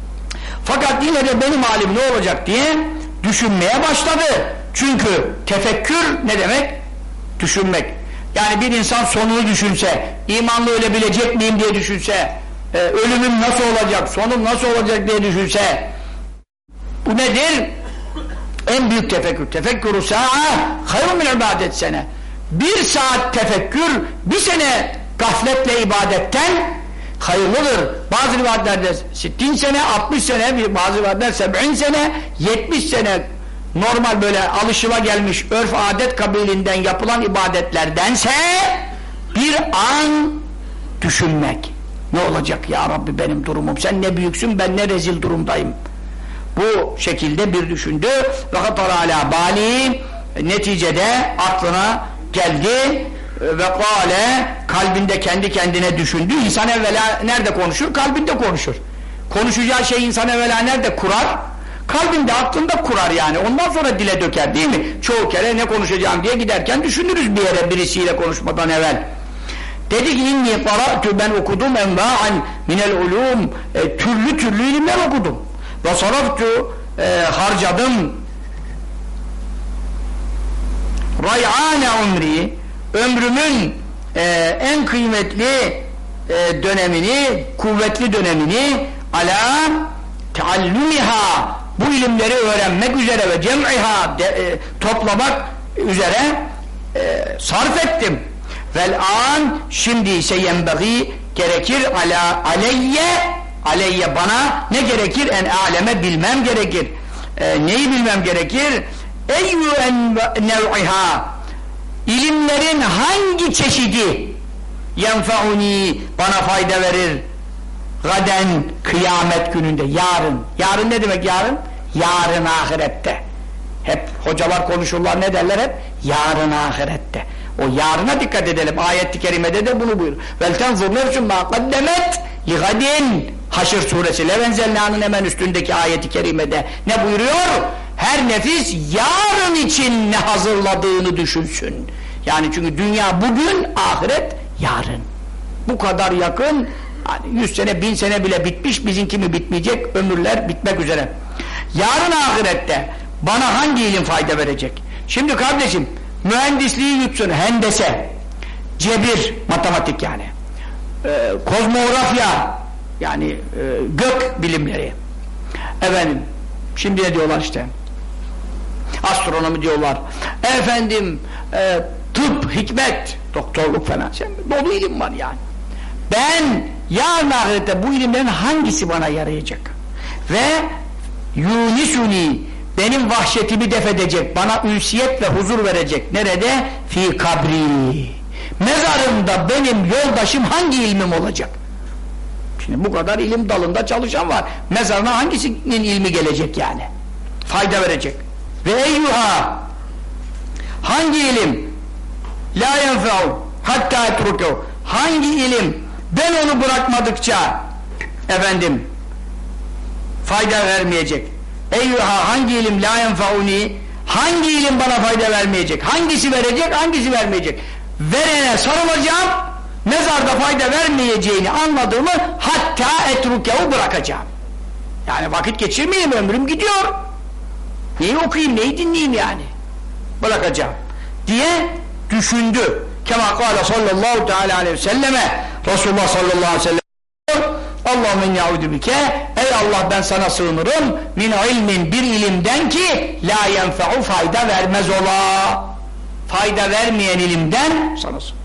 Fakat yine de benim halim ne olacak diye düşünmeye başladı. Çünkü tefekkür ne demek? Düşünmek. Yani bir insan sonunu düşünse, imanlı ölebilecek miyim diye düşünse, ölümüm nasıl olacak, sonum nasıl olacak diye düşünse, bu nedir? En büyük tefekkür. Tefekkürü sa'a hayrun min ibadet sene. Bir saat tefekkür, bir sene gafletle ibadetten hayırlıdır. Bazı rivayetlerde 60 sene, 60 sene, bazı rivayetlerde 70 sene, 70 sene normal böyle alışılagelmiş örf adet kabilinden yapılan ibadetlerdense bir an düşünmek. Ne olacak ya Rabbi benim durumum? Sen ne büyüksün, ben ne rezil durumdayım. Bu şekilde bir düşündü. Ve hatara ala bali, neticede aklına geldi ve kâle, kalbinde kendi kendine düşündü. İnsan evvela nerede konuşur? Kalbinde konuşur. Konuşacağı şey insan evvela nerede kurar? Kalbinde, aklında kurar yani. Ondan sonra dile döker değil mi? Çoğu kere ne konuşacağım diye giderken düşünürüz bir yere birisiyle konuşmadan evvel. Dedi ki inni qara'tu, ben okudum enva'an minel ulum, türlü türlü ilimler okudum. Ve saraftu, harcadım ray'ane umri, ömrümün en kıymetli dönemini, kuvvetli dönemini ala teallumiha, bu ilimleri öğrenmek üzere ve cem'iha, toplamak üzere sarf ettim. Vel an, şimdi ise yenbeği, gerekir aleyye bana ne gerekir? En aleme, bilmem gerekir. Neyi bilmem gerekir? Eyyü en nev'iha, ilimlerin hangi çeşidi yenfe'uni, bana fayda verir gaden, kıyamet gününde, yarın ne demek yarın? Yarın ahirette. Hep hocalar konuşurlar, ne derler hep? Yarın ahirette. O yarına dikkat edelim. Ayet-i kerimede de bunu buyur. Vel tenzur nefsün ma kaddemet li gadin. Haşr suresi Levenzelna'nın hemen üstündeki ayet-i kerimede ne buyuruyor? Her nefis yarın için ne hazırladığını düşünsün. Yani çünkü dünya bugün, ahiret yarın. Bu kadar yakın, 100 sene 1000 sene bile bitmiş, bizimki mi bitmeyecek, ömürler bitmek üzere. Yarın ahirette bana hangi ilim fayda verecek? Şimdi kardeşim, mühendisliği yutsun, hendese, cebir, matematik yani, kozmografya yani gök bilimleri, efendim şimdi ne diyorlar işte, astronomi diyorlar, efendim tıp, hikmet, doktorluk falan, dolu ilim var yani. Ben yarın ahirette bu ilimlerin hangisi bana yarayacak ve yunisuni, benim vahşetimi def edecek, bana ünsiyet ve huzur verecek, nerede? Fi kabri, mezarımda benim yoldaşım hangi ilmim olacak? Şimdi bu kadar ilim dalında çalışan var, mezarına hangisinin ilmi gelecek yani, fayda verecek? Ve eyyuha, hangi ilim la yenfe'u hatta etrukehu, hangi ilim ben onu bırakmadıkça efendim fayda vermeyecek? Eyyuha, hangi ilim la yenfe'uni, hangi ilim bana fayda vermeyecek? Hangisi verecek, hangisi vermeyecek? Verene sarılacağım, mezarda fayda vermeyeceğini anladığımı hatta etrukehu, bırakacağım. Yani vakit geçirmeyeyim, ömrüm gidiyor. Neyi okuyayım, neyi dinleyeyim yani? Bırakacağım diye düşündü. Kema kâle sallallahu teâlâ aleyhi ve selleme, Resulullah sallallahu aleyhi ve sellem, Allahümme ya'udu bike, ey Allah ben sana sığınırım, min ilmin, bir ilimden ki la yenfe'u, fayda vermez ola, fayda vermeyen ilimden sana sığınırım.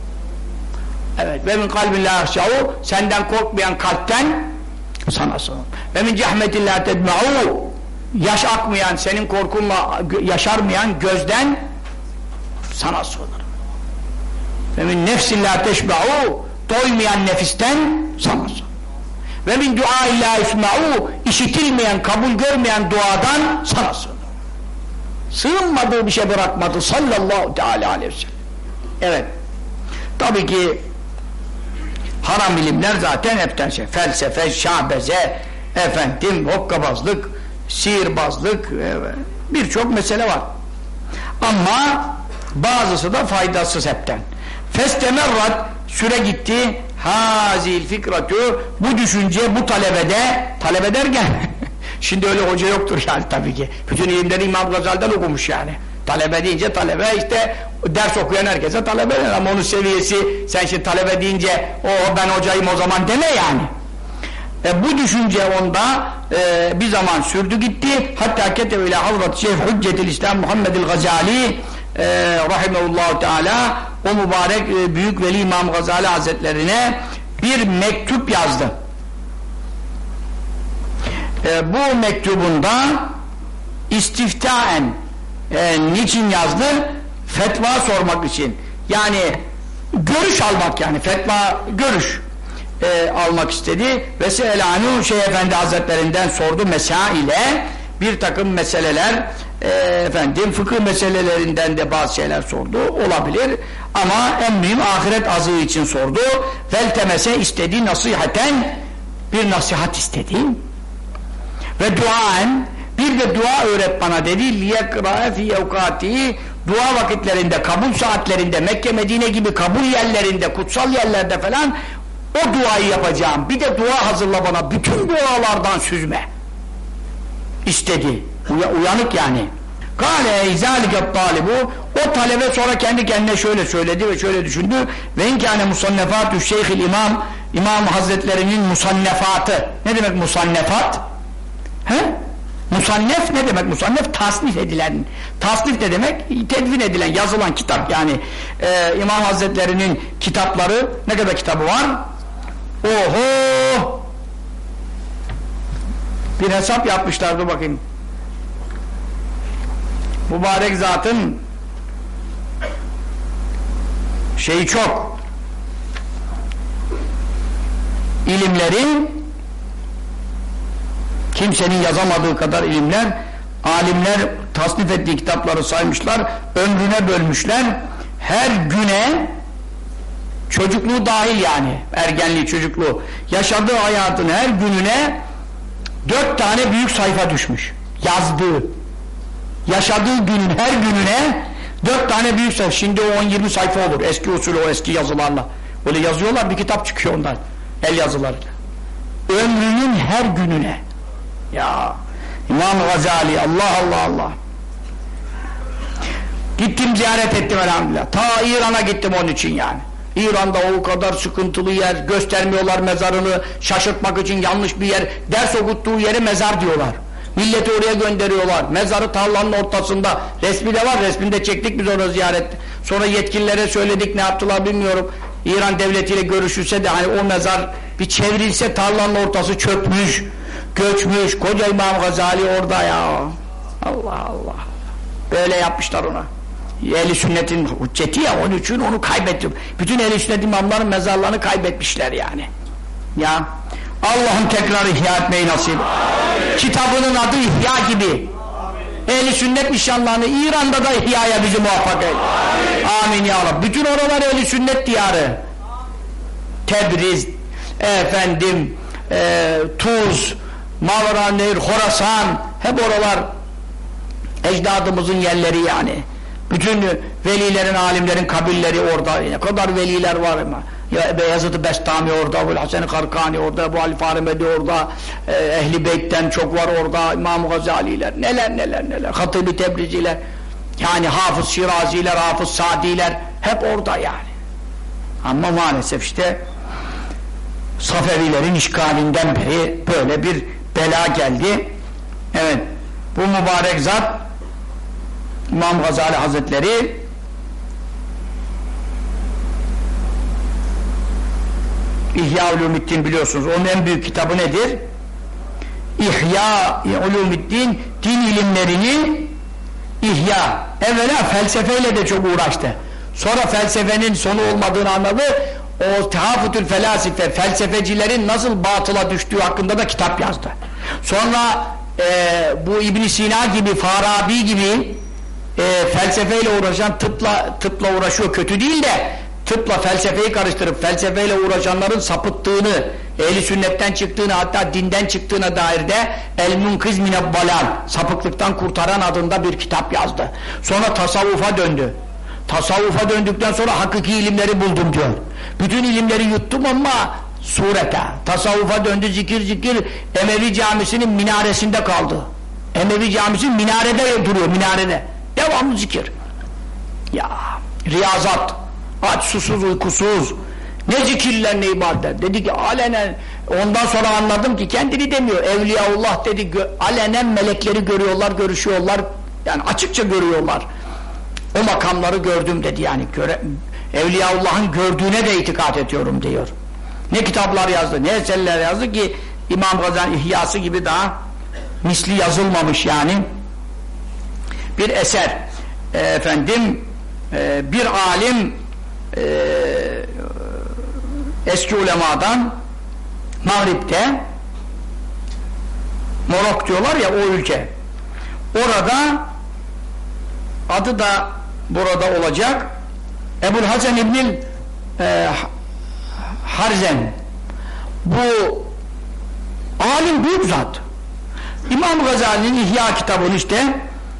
Evet, ve min kalbin la yahşa'u, senden korkmayan kalpten sana sığınırım. Ve min cehmetin la tedme'u, yaş akmayan, senin korkunla yaşarmayan gözden sana sığınırım. Ve min nefsin la teşbe'u, doymayan nefisten sana sığınırım. Ve min dua illa isma'u, işitilmeyen, kabul görmeyen duadan sana sığınırım. Sığınmadığı bir şey bırakmadı sallallahu teala aleyhi ve sellem. Evet, tabii ki haram ilimler zaten hepten şey, felsefe, şahbeze, efendim hokkabazlık, sihirbazlık, birçok mesele var. Ama bazısı da faydasız hepten. Festemerrat, süre gitti, hazil fikratu, bu düşünce, bu talebede, talebe derken Şimdi öyle hoca yoktur yani tabii ki. Bütün ilimleri İmam Gazali'den okumuş yani. Talebe deyince talebe işte ders okuyan herkese talebe ama onun seviyesi sen şimdi talebe deyince ben hocayım o zaman deme yani. Bu düşünce onda bir zaman sürdü gitti. Hatta ketebe ile Hazret Şeyh Hüccetil İslam Muhammedil Gazali rahimehullahu teala o mübarek büyük veli İmam Gazali Hazretlerine bir mektup yazdı. Bu mektubunda istiftaen niçin yazdı? Fetva sormak için. Yani görüş almak yani. Fetva, görüş almak istedi. Ve Sehelanu Şeyh Efendi Hazretlerinden sordu mesaile. Bir takım meseleler fıkıh meselelerinden de bazı şeyler sordu. Olabilir. Ama en mühim ahiret azığı için sordu. Veltemese istedi nasihaten bir nasihat istedi. Ve duaen bir de dua öğret bana dedi. Liyekra'e fi evkati dua vakitlerinde, kabul saatlerinde, Mekke, Medine gibi kabul yerlerinde, kutsal yerlerde falan o duayı yapacağım. Bir de dua hazırla bana. Bütün dualardan süzme. İstedi. Uyanık yani. Kâle izâliket tâlibu o talebe sonra kendi kendine şöyle söyledi ve şöyle düşündü. Ve inkâne musannefatü şeyhil İmam Hazretlerinin musannefatı. Ne demek musannefat? He? Musannef ne demek? Musannef tasnif edilen. Tasnif ne demek? Tedvin edilen, yazılan kitap yani. İmam Hazretleri'nin kitapları ne kadar kitabı var? Oho! Bir hesap yapmışlardı bakayım. Mübarek zatın şeyi çok. İlimleri kimsenin yazamadığı kadar ilimler, alimler tasnif ettiği kitapları saymışlar, ömrüne bölmüşler, her güne çocukluğu dahil yani, ergenliği, çocukluğu, yaşadığı hayatın her gününe 4 tane büyük sayfa düşmüş. Yazdığı, yaşadığı günün her gününe 4 tane büyük sayfa. Şimdi o 10-20 sayfa olur. Eski usulü o eski yazılarla. Öyle yazıyorlar, bir kitap çıkıyor ondan. El yazılarıyla. Ömrünün her gününe. Ya İmam Gazali Allah. Gittim ziyaret ettim elhamdülillah. Ta İran'a gittim onun için yani. İran'da o kadar sıkıntılı yer, göstermiyorlar mezarını, şaşırtmak için yanlış bir yer, ders okuttuğu yere mezar diyorlar. Milleti oraya gönderiyorlar. Mezarı tarlanın ortasında. Resmi de var, resminde çektik biz onu ziyaret. Sonra yetkililere söyledik, ne yaptılar bilmiyorum. İran devletiyle görüşülse de hani o mezar bir çevrilse tarlanın ortası çökmüş, göçmüş. Koca İmam Gazali orada ya. Allah. Böyle yapmışlar ona. Ehl-i sünnetin hücceti ya, onun için onu kaybettim. Bütün ehl-i sünnet imamların mezarlarını kaybetmişler yani. Ya Allah'ım tekrar ihya etmeyi nasip. Kitabının adı İhya gibi. Ehl-i sünnet nişanlarını İran'da da ihyaya bizi muvaffak et. Amin ya Rabbi. Bütün oralar ehl-i sünnet diyarı. Tebriz, Tuz, Mavranehir, Horasan, hep oralar ecdadımızın yerleri yani. Bütün velilerin, alimlerin kabirleri orada. Ne kadar veliler var ama. Ya Beyazıt-ı Bestami orada, Ebu Hasan-ı Karkani orada, Ebu Ali Fahrimedi orada, Ehl-i Beyt'ten çok var orada, İmam-ı Gazaliler, neler, Hatib-i Tebriziler, yani Hafız Şiraziler, Hafız Sadiler, hep orada yani. Ama maalesef işte Safevilerin işgalinden beri böyle bir bela geldi. Evet, bu mübarek zat İmam Gazali Hazretleri İhya-ül-Ulumiddin biliyorsunuz. Onun en büyük kitabı nedir? İhya-ül-Ulumiddin, din ilimlerini ihya. Evvela felsefeyle de çok uğraştı. Sonra felsefenin sonu olmadığını anladı. O Tehafütül Felasife, felsefecilerin nasıl batıla düştüğü hakkında da kitap yazdı. Sonra bu İbn Sina gibi, Farabi gibi felsefeyle uğraşan, tıpla uğraşıyor, kötü değil de tıpla felsefeyi karıştırıp felsefeyle uğraşanların sapıttığını, ehl-i sünnetten çıktığını, hatta dinden çıktığına dair de El-Munkiz Minebbalal, sapıklıktan kurtaran adında bir kitap yazdı. Sonra tasavvufa döndü. Tasavvufa döndükten sonra hakiki ilimleri buldum diyor. Bütün ilimleri yuttum ama surete. Tasavvufa döndü, zikir. Emevi Camisi'nin minaresinde kaldı. Emevi Camisi minarede duruyor, minarede. Devamlı zikir. Ya riyazat, aç susuz uykusuz, ne zikirler ne ibadet. Dedi ki alenen, ondan sonra anladım ki kendini demiyor. Evliyaullah dedi, alenen melekleri görüyorlar, görüşüyorlar. Yani açıkça görüyorlar. O makamları gördüm dedi yani. Evliyaullah'ın gördüğüne de itikat ediyorum diyor. Ne kitaplar yazdı, ne eserler yazdı ki İmam Gazali İhyası gibi daha misli yazılmamış yani. Bir eser. Bir alim eski ulemadan Mağrib'de, Morok diyorlar ya o ülke, orada adı da burada olacak Ebu'l-Hasan İbnül Harzen, bu alim büyük zat. İmam Gazali'nin İhya kitabını işte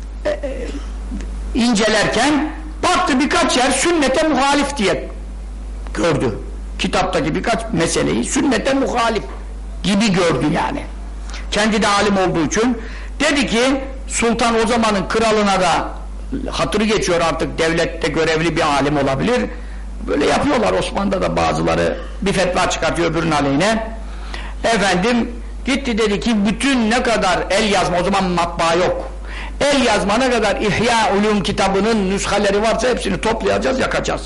incelerken baktı birkaç yer sünnete muhalif diye gördü. Kitaptaki birkaç meseleyi sünnete muhalif gibi gördü yani. Kendi de alim olduğu için dedi ki sultan o zamanın kralına da hatırı geçiyor, artık devlette görevli bir alim olabilir. Böyle yapıyorlar. Osmanlı'da da bazıları bir fetva çıkartıyor öbürünün aleyhine. Gitti dedi ki bütün ne kadar el yazma, o zaman matbaa yok. El yazma ne kadar İhya Ulum kitabının nüshaleri varsa hepsini toplayacağız, yakacağız.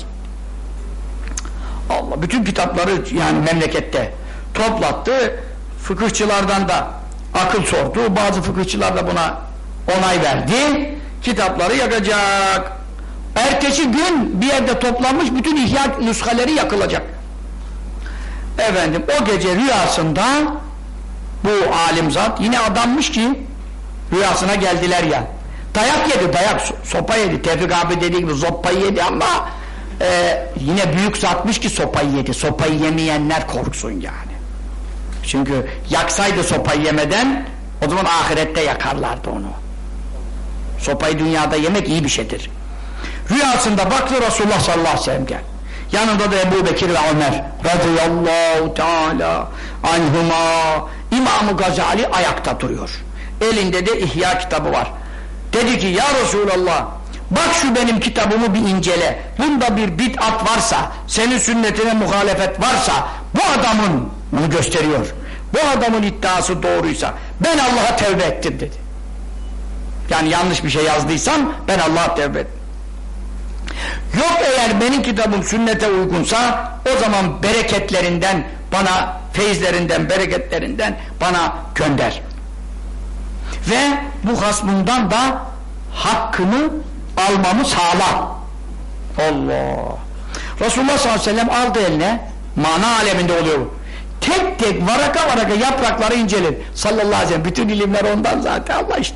Allah bütün kitapları yani memlekette toplattı. Fıkıhçılardan da akıl sordu. Bazı fıkıhçılar da buna onay verdi. Kitapları yakacak. Ertesi gün bir yerde toplanmış bütün ihya nüshaleri yakılacak. O gece rüyasında bu alim zat yine adammış ki rüyasına geldiler ya. Dayak yedi, sopa yedi. Tevfik abi dediği gibi soppayı yedi ama yine büyük zatmış ki sopayı yedi. Sopayı yemeyenler korksun yani. Çünkü yaksaydı sopayı yemeden o zaman ahirette yakarlardı onu. Sopayı dünyada yemek iyi bir şeydir. Rüyasında baktı Resulullah sallallahu aleyhi ve sellem gel. Yanında da Ebu Bekir ve Ömer radıyallahu teala anhuma. İmam-ı Gazali ayakta duruyor. Elinde de İhya kitabı var. Dedi ki ya Resulallah bak şu benim kitabımı bir incele. Bunda bir bid'at varsa, senin sünnetine muhalefet varsa bu adamın, bunu gösteriyor. Bu adamın iddiası doğruysa ben Allah'a tevbe ettim dedi. Yani yanlış bir şey yazdıysam ben Allah'a tevbe ettim. Yok eğer benim kitabım sünnete uygunsa o zaman bereketlerinden bana, feyizlerinden, bereketlerinden bana gönder. Ve bu hasmından da hakkını almamı sağla. Allah! Resulullah sallallahu aleyhi ve sellem aldı eline, mana aleminde oluyor. Tek tek varaka yaprakları inceledi. Sallallahu aleyhi ve sellem. Bütün ilimler ondan zaten Allah işte.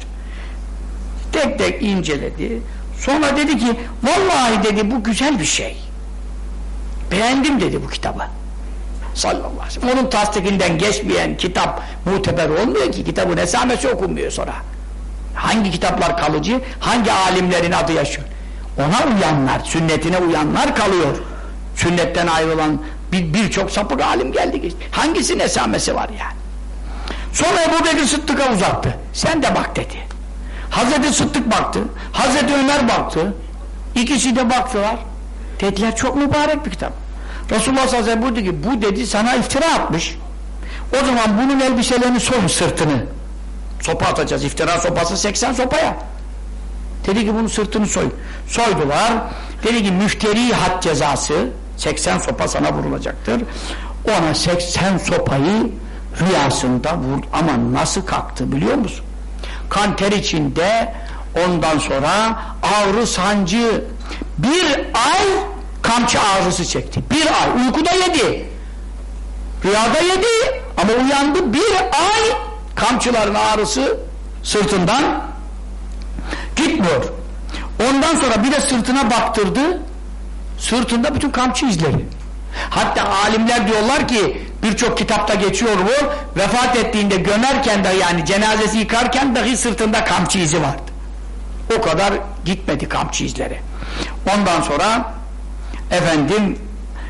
Tek tek inceledi. Sonra dedi ki vallahi dedi bu güzel bir şey. Beğendim dedi bu kitabı. Sallallahu aleyhi ve sellem. Onun tasdikinden geçmeyen kitap muteber olmuyor ki. Kitabın esamesi okunmuyor sonra. Hangi kitaplar kalıcı? Hangi alimlerin adı yaşıyor? Ona uyanlar, sünnetine uyanlar kalıyor. Sünnetten ayrılan birçok sapık alim geldi geçti. Hangisinin esamesi var yani? Sonra Ebu Bekir Sıddık'a uzattı. Sen de bak dedi. Hazreti Sıddık baktı. Hazreti Ömer baktı. İkisi de baktılar. Dediler çok mübarek bir kitap. Resulullah sallallahu aleyhi ve sellem buyurdu ki bu dedi sana iftira atmış. O zaman bunun elbiselerini soy sırtını. Sopa atacağız. İftira sopası 80 sopaya. Dedi ki bunun sırtını soy. Soydular. Dedi ki müfteri had cezası 80 sopa sana vurulacaktır. Ona 80 sopayı rüyasında vurdu. Ama nasıl kalktı biliyor musun? Kan ter içinde, ondan sonra ağrı sancı, bir ay kamçı ağrısı çekti. Bir ay uykuda yedi, rüyada yedi ama uyandı, bir ay kamçıların ağrısı sırtından gitmiyor. Ondan sonra bir de sırtına baktırdı, sırtında bütün kamçı izleri. Hatta alimler diyorlar ki birçok kitapta geçiyor bu, vefat ettiğinde gömerken de yani cenazesi yıkarken dahi sırtında kamçı izi vardı. O kadar gitmedi kamçı izleri. Ondan sonra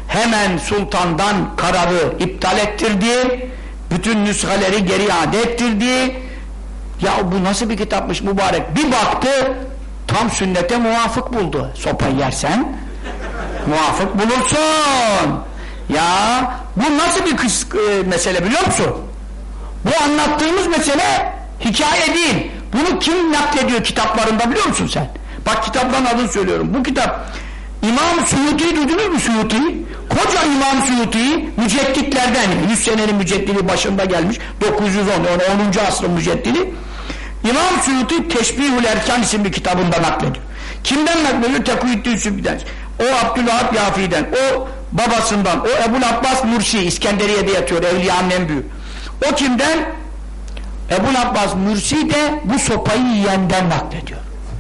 hemen sultandan kararı iptal ettirdi, bütün nüshaleri geri iade ettirdi. Ya bu nasıl bir kitapmış mübarek, bir baktı tam sünnete muvafık buldu. Sopayı yersen muvafık bulursun. Ya bu nasıl bir mesele biliyor musun? Bu anlattığımız mesele hikaye değil. Bunu kim naklediyor kitaplarında biliyor musun sen? Bak kitapların adını söylüyorum. Bu kitap İmam Suyuti'yi duydunuz mu, Suyuti'yi? Koca İmam Suyuti'yi mücedditlerden, 100 senenin müceddidi başında gelmiş, 910 yani 10. asrın müceddidi. İmam Suyuti Teşbihül Erkan isimli kitabında naklediyor. Kimden naklediyor? Tekuyüddin Sübbi'den. O Abdülvahap Yafi'den, o babasından, o Ebul Abbas Mursi, İskenderiye'de yatıyor, evliyanın en büyüğü. O kimden? Ebul Abbas Mursi de bu sopayı yiyenden naklediyor.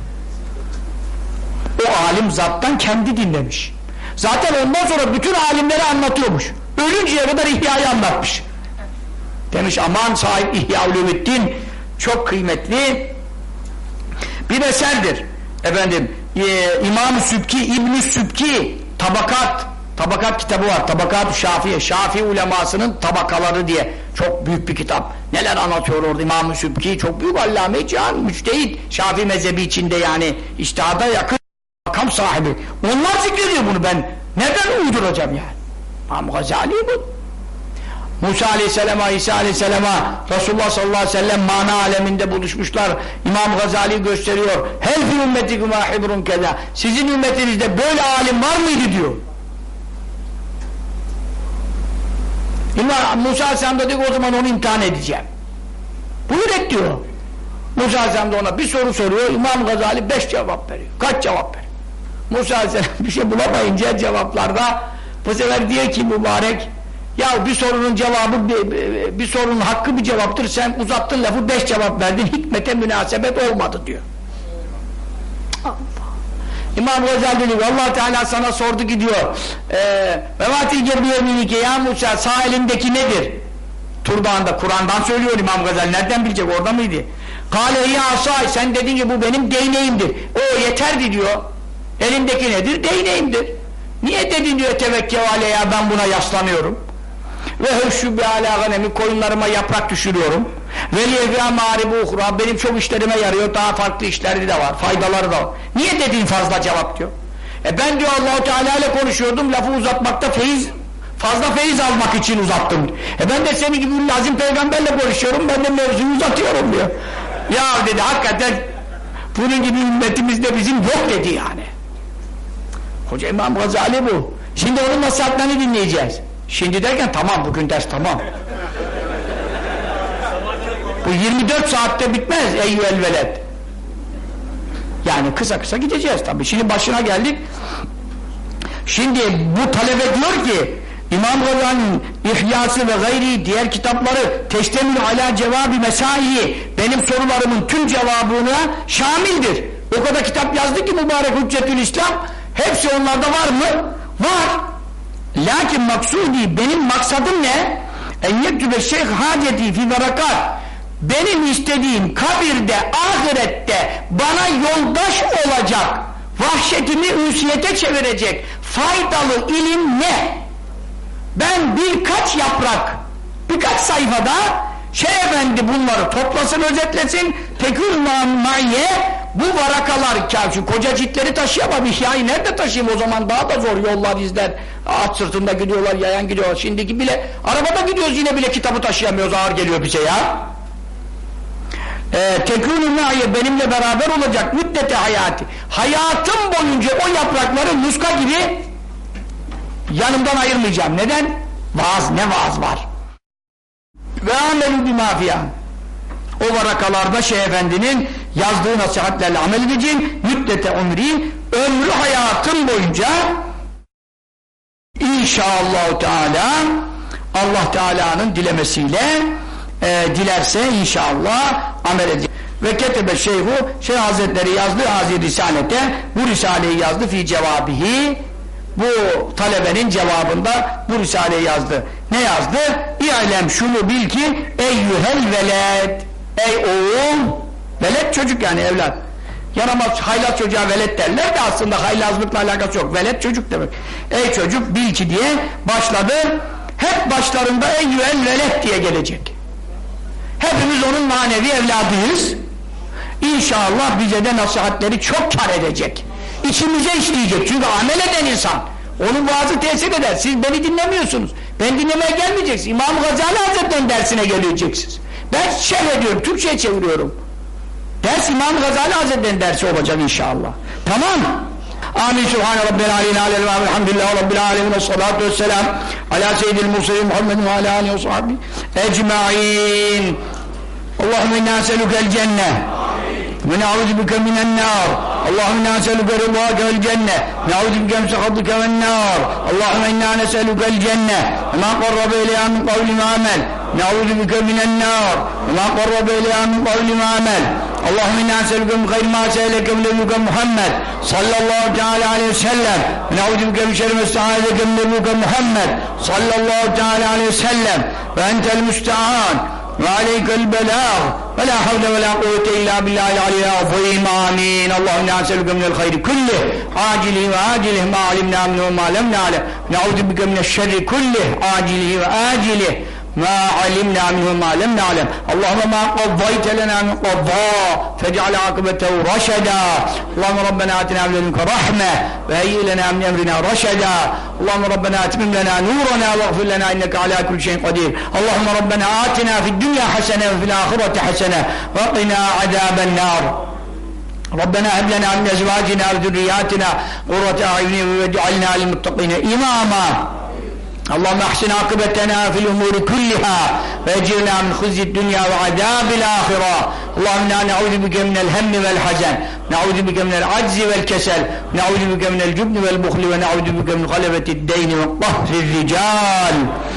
O alim zattan kendi dinlemiş. Zaten ondan sonra bütün alimleri anlatıyormuş. Ölünceye kadar İhya'yı anlatmış. Demiş aman sahip İhya-ül-Ümüddin çok kıymetli bir eserdir. Efendim İmam-ı Sübki, İbn-i Sübki Tabakat kitabı var. Tabakat-ı Şafiye, Şafii ulemasının tabakaları diye çok büyük bir kitap. Neler anlatıyor orada İmam-ı Sübki, çok büyük allame-i cihan, müçtehid, Şafii mezhebi içinde yani içtihada yakın makam sahibi. Onlar zikrediyor bunu, ben neden uyduracağım yani? İmam Gazali bu. Musa Aleyhisselam'a, İsa Aleyhisselam'a Resulullah sallallahu aleyhi ve sellem mana aleminde buluşmuşlar. İmam Gazali gösteriyor. Hel fi ümmetikum ahibrun keza. Sizin ümmetinizde böyle alim var mıydı diyor. Musa Aleyhisselam da diyor o zaman onu imtihan edeceğim. Buyur et diyor. Musa Aleyhisselam da ona bir soru soruyor. İmam Gazali 5 cevap veriyor. Kaç cevap veriyor? Musa Aleyhisselam bir şey bulamayınca cevaplarda bu sefer diyor ki mübarek, ya bir sorunun cevabı bir sorunun hakkı bir cevaptır, sen uzattın lafı 5 cevap verdin, hikmete münasebet olmadı diyor. İmam Gazali diyor Allah Teala sana sordu ki diyor ve vatil gebiyemini ya Musa sağ elindeki nedir? Tur Dağı'nda Kur'an'dan söylüyor İmam Gazali, nereden bilecek, orada mıydı? Kale ya asay, sen dedin ki bu benim değneğimdir. O yeterdi diyor. Elindeki nedir? Değneğimdir. Niye dedin diyor tevekkül aleyha, ben buna yaslanıyorum. Ve hüşşü bi alâ ganemi, koyunlarıma yaprak düşürüyorum. Ve liyevâ mâribu uhrâ, benim çok işlerime yarıyor, daha farklı işleri de var, faydaları da var. Niye dediğin fazla cevap diyor. Ben diyor Allah-u Teala ile konuşuyordum, lafı uzatmakta fazla feyiz almak için uzattım. Ben de senin gibi lazım peygamberle konuşuyorum, ben de mevzuyu uzatıyorum diyor. Ya dedi hakikaten bunun gibi ümmetimizde bizim yok dedi yani. Hoca İmam Gazali bu. Şimdi onun nasihatlerini dinleyeceğiz. Şimdi derken tamam, bugün ders tamam. Bu 24 saatte bitmez eyyüel veled. Yani kısa kısa gideceğiz tabii. Şimdi başına geldik. Şimdi bu talebe diyor ki İmam Gazali'nin İhyası ve gayri diğer kitapları teştemil ala cevabı mesai, benim sorularımın tüm cevabına şamildir. O kadar kitap yazdı ki mübarek Hüccetül İslam, hepsi onlarda var mı? Var. Lakin maksudi, benim maksadım ne? En yektübe şeyh haceti fi berakat, benim istediğim kabirde, ahirette bana yoldaş olacak, vahşetimi ünsiyete çevirecek faydalı ilim ne? Ben birkaç yaprak, birkaç sayfada efendi bunları toplasın, özetlesin, tekül maiye, bu varakalar kâfı, koca ciltleri taşıyamam, İhya'yı nerede taşıyayım, o zaman daha da zor, yollar izler, at sırtında gidiyorlar, yayan gidiyorlar, şimdiki bile arabada gidiyoruz, yine bile kitabı taşıyamıyoruz, ağır geliyor bize ya. Tekül maiye, benimle beraber olacak müddete hayatı, hayatım boyunca o yaprakları muska gibi yanımdan ayırmayacağım. Neden? Vaaz, ne vaaz var? Ve amelü bimâfiyâ, o varakalarda Efendi'nin yazdığı nasihatlerle amel edeceğim, müddete ömrü hayatım boyunca inşallah Teala, Allah Teala'nın dilemesiyle dilerse inşallah amel edeceğim. Ve ketebe şeyhu, Şeyh Hazretleri yazdı Hazir Risale'te, bu Risale'yi yazdı fi cevabihi, bu talebenin cevabında bu Risale'yi yazdı. Ne yazdı? İ'lem, şunu bil ki eyyühel veled, ey oğul, veled çocuk yani evlat, Yaramaz haylaz çocuğa velet derler de aslında haylazlıkla alakası yok. Velet çocuk demek. Ey çocuk bil ki diye başladı. Hep başlarında eyyüel velet diye gelecek. Hepimiz onun manevi evladıyız. İnşallah bize de nasihatleri çok kar edecek. İçimize işleyecek. Çünkü amel eden insan. Onun vaazı tesir eder. Siz beni dinlemiyorsunuz. Ben dinlemeye gelmeyeceksiniz. İmam Gazali Hazretleri'nin dersine geleceksiniz. Ben şerh ediyorum. Türkçe'ye çeviriyorum. Ders İmam Gazali Hazretleri'nin dersi olacak inşallah. Tamam. Amin. Subhane Rabbil Aleyhi Aleyhi ve Elhamdülillahi Rabbil Alemin ve salatu vesselam ala seyyidil murselin Muhammedin ve ala aleyhi ve sahibi ecma'in. Allahümme inna eselükel cenne ve ne'udhu bike minen nar. Allahümme inna eselüke rıdâke vel cenne ne'udhu bike min sekhatike ven nar. Allahümme inna eselükel cenne ve ma qarrabe ileyha min kavli ve amel ne'udhu bike minen nar ve ma qarrabe ileyha min kavli ve amel. Allahümme inna eselüke min hayri ma se'eleke min nebiyyike Muhammed sallallahu teala aleyhi ve sellem ve ne'udhu bike min şerri ma esta'azeke min nebiyyike Muhammed sallallahu teala aleyhi ve sellem ve entel müste'an ve aleykel belâh ve la havle ve la kuvvete illa billahil aliyyil azîm. Amin. Allahümme inna eselüke minel hayri kullih acilihi ve acilih ma alimna minhu ve ma lem na'lem ne'udhu bike mineşşerri kullih acilihi ve acilih ma alimna minhu ma lem na'lem. Allahümme ma qaddayte lena min qadda fec'al akibetehu raşeda. Allahümme Rabbena atina min ledunke rahme ve heyyi lena min emrina raşeda. Allahümme Rabbena etmim lena nurana ve gfir lena inneke ala kulli şeyin kadir. Allahümme Rabbena atina fid dünya hasene ve fil ahireti hasene ve qina azaben nar. ربنا هب لنا من ازواجنا وذرياتنا قرة اعين واجعلنا للمتقين اماما. اللهم احسن عاقبتنا في الامور كلها واجرنا من خزي الدنيا وعذاب الاخره. اللهم انا نعوذ بك من الهم والحزن نعوذ بك من العجز والكسل نعوذ بك من الجبن والبخل ونعوذ بك من غلبة الدين وقهر الرجال.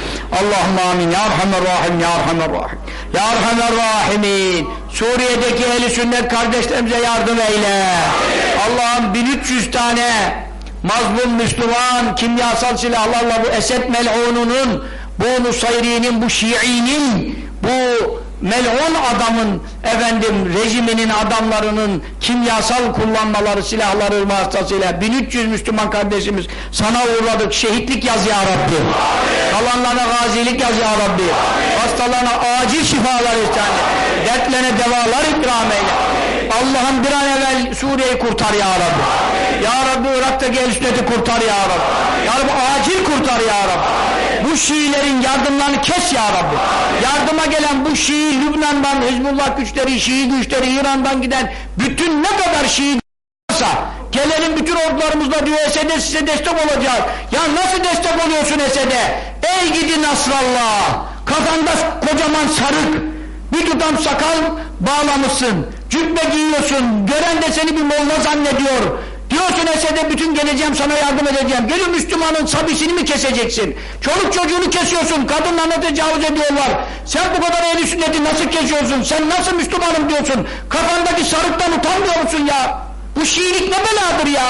اللهم amin ya erhamer rahim ya erhamer rahim ya erhamer rahimin. Suriye'deki ehli sünnet kardeşlerimize yardım eyle. Allah'ım 1300 tane mazlum Müslüman kimyasal silahlarla bu Esed mel'ununun, bu Nusayri'nin, bu Şii'nin, bu mel'un adamın rejiminin adamlarının kimyasal kullanmaları, silahları vasıtasıyla 1300 Müslüman kardeşimiz sana uğradık. Şehitlik yaz ya Rabbi. Kalanlarına gazilik yaz ya Rabbi. Hastalarına acil şifalar ihsan et. Dertlerine devalar ikram eyle. Allah'ım bir an evvel Suriye'yi kurtar ya Rabbi. Ya Rabbi Irak'taki el sünneti kurtar ya Rabbi. Ya Rabbi acil kurtar ya Rabbi. Bu Şiilerin yardımlarını kes ya Rabbi. Yardıma gelen bu Şii, Lübnan'dan, Hizbullah güçleri, Şii güçleri, İran'dan giden bütün ne kadar Şii varsa gelelim bütün ordularımızla diyor Esed'e size destek olacak. Ya nasıl destek oluyorsun Esed'e? Ey gidi Nasrallah! Kafanda kocaman sarık, bir tutam sakal bağlamışsın, cübbe giyiyorsun, gören de seni bir molla zannediyor. Diyorsun Esed'e bütün geleceğim sana yardım edeceğim. Gelin Müslümanın sabisini mi keseceksin? Çoluk çocuğunu kesiyorsun, kadınlarına tecavüz ediyorlar. Sen bu kadar ehli sünneti nasıl kesiyorsun? Sen nasıl Müslümanım diyorsun? Kafandaki sarıktan utanmıyor musun ya? Bu Şiilik ne beladır ya?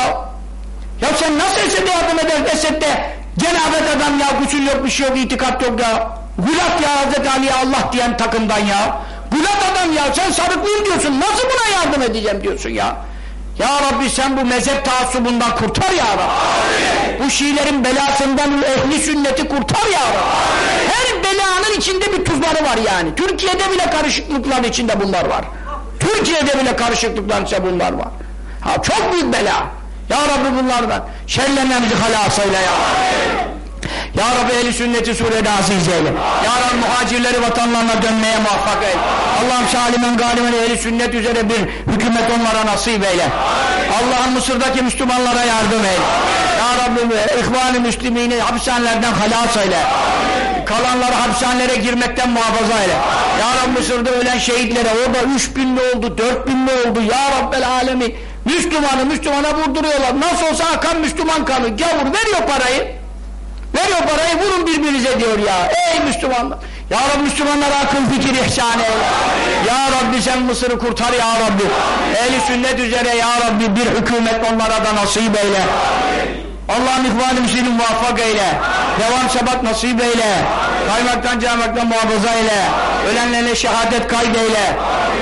Ya sen nasıl Esed'e yardım edersin? Esed'de cenabet adam ya, gusül yok, bir şey yok, itikat yok ya. Gülat ya Hazreti Ali'ye Allah diyen takımdan ya. Gülat adam ya, sen sarıklıyım diyorsun. Nasıl buna yardım edeceğim diyorsun ya? Ya Rabbi sen bu mezhep taassubundan kurtar ya Rabbi. Amin. Bu Şiilerin belasından ehli sünneti kurtar ya Rabbi. Amin. Her belanın içinde bir tuzları var yani. Türkiye'de bile karışıklıkların içinde bunlar var. Türkiye'de bile karışıklıkların içinde bunlar var. Ha, çok büyük bela. Ya Rabbi bunlardan şerlerine bizi halas eyle ya. Amin. Ya Rabbi ehli sünneti Suriye'de aziz eyle. Ya Rabbi muhacirleri vatanlarına dönmeye muvaffak eyle. Allah'ım şalimen galimen ehli sünnet üzere bir hükümet onlara nasip eyle. Allah'ım Mısır'daki Müslümanlara yardım eyle. Ya Rabbi İhvan-ı Müslümini hapishanelerden halas eyle. Kalanları hapishanelere girmekten muhafaza eyle. Ya Rabbi Mısır'da ölen şehitlere orada 3000 mi oldu, 4000 mi oldu? Ya Rabbel Alemin. Müslümana vurduruyorlar. Nasıl olsa akan Müslüman kanı. Gavur veriyor parayı. Veriyor parayı, vurun birbirinize diyor ya. Ey Müslümanlar! Ya Rabbi Müslümanlara akıl fikir ihsan eyle. Ya Rabbi sen Mısır'ı kurtar ya Rabbi. Ehli sünnet üzere ya Rabbi bir hükümet onlara da nasip eyle. Allah'ın ihvan-ı müslümin muvaffak eyle. Devam sebat nasip eyle. Kaymaktan caymaktan muhafaza eyle. Ölenlerine şehadet kaydeyle.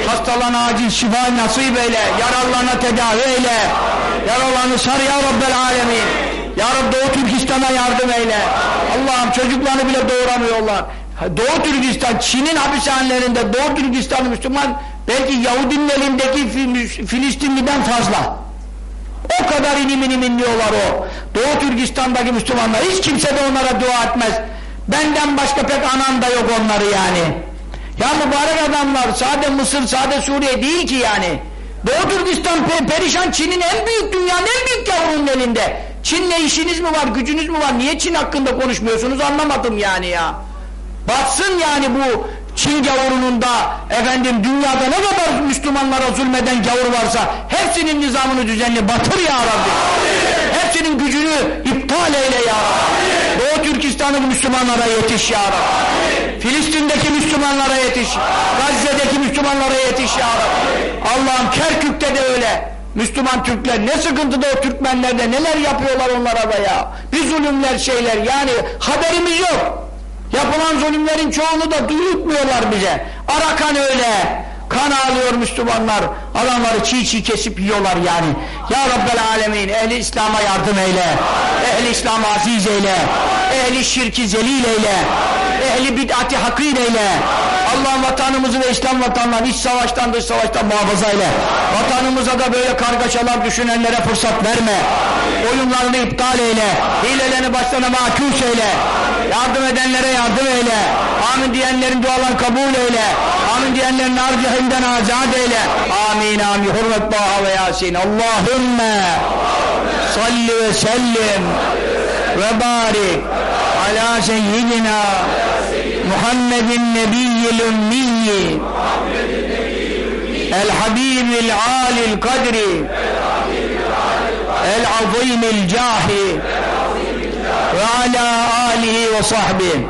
Hastalarına acil şifa nasip eyle. Yaralılarına tedavi eyle. Yaralarını sar ya Rabbel alemin. Ya Rabbi Doğu Türkistan'a yardım eyle. Allah'ım çocuklarını bile doğuramıyorlar. Doğu Türkistan, Çin'in hapishanelerinde Doğu Türkistan'ı Müslüman belki Yahudinin elindeki Filistinli'den fazla. O kadar inim inliyorlar o. Doğu Türkistan'daki Müslümanlar. Hiç kimse de onlara dua etmez. Benden başka pek anan da yok onları yani. Ya mübarek adamlar, sade Mısır, sade Suriye değil ki yani. Doğu Türkistan perişan, Çin'in en büyük, dünyanın en büyük yavrunun elinde. Çin'le işiniz mi var, gücünüz mü var? Niye Çin hakkında konuşmuyorsunuz anlamadım yani ya. Batsın yani bu Çin gavurunun da efendim dünyada ne kadar Müslümanlara zulmeden gavur varsa hepsinin nizamını düzenli batır ya Rabbi. Hepsinin gücünü iptal eyle ya Rabbi. Doğu Türkistan'ın Müslümanlara yetiş ya Rabbi. Filistin'deki Müslümanlara yetiş. Gazze'deki Müslümanlara yetiş ya Rabbi. Allah'ım Kerkük'te de öyle. Müslüman Türkler ne sıkıntıda o Türkmenlerde neler yapıyorlar onlara da ya. Bir zulümler şeyler yani haberimiz yok. Yapılan zulümlerin çoğunu da duyurtmuyorlar bize. Arakan öyle. Kan ağlıyor Müslümanlar. Adamları çiğ çiğ kesip yiyorlar yani. Ya Rabbel alemin ehli İslam'a yardım eyle. Ehli İslam'a aziz eyle. Ehli şirki zelil eyle. Ehli bid'ati hakir eyle. Allah vatanımızı ve İslam vatanlarını iç savaştan dış savaştan muhafaza eyle. Vatanımıza da böyle kargaşalar düşünenlere fırsat verme. Oyunlarını iptal eyle. Hilelerini başlarına makus eyle. Yardım edenlere yardım eyle. Amin diyenlerin dualarını kabul eyle. Amin diyenlerin nar cehimden azat eyle. Amin amin. Hürmet Taha ve Yasin. Allahümme salli ve sellim ve barik ala seyyidina Muhammedin nebiyyil ümmiyyi el habibil alil kadri el azimil cahi ve ala alihi ve sahbihi.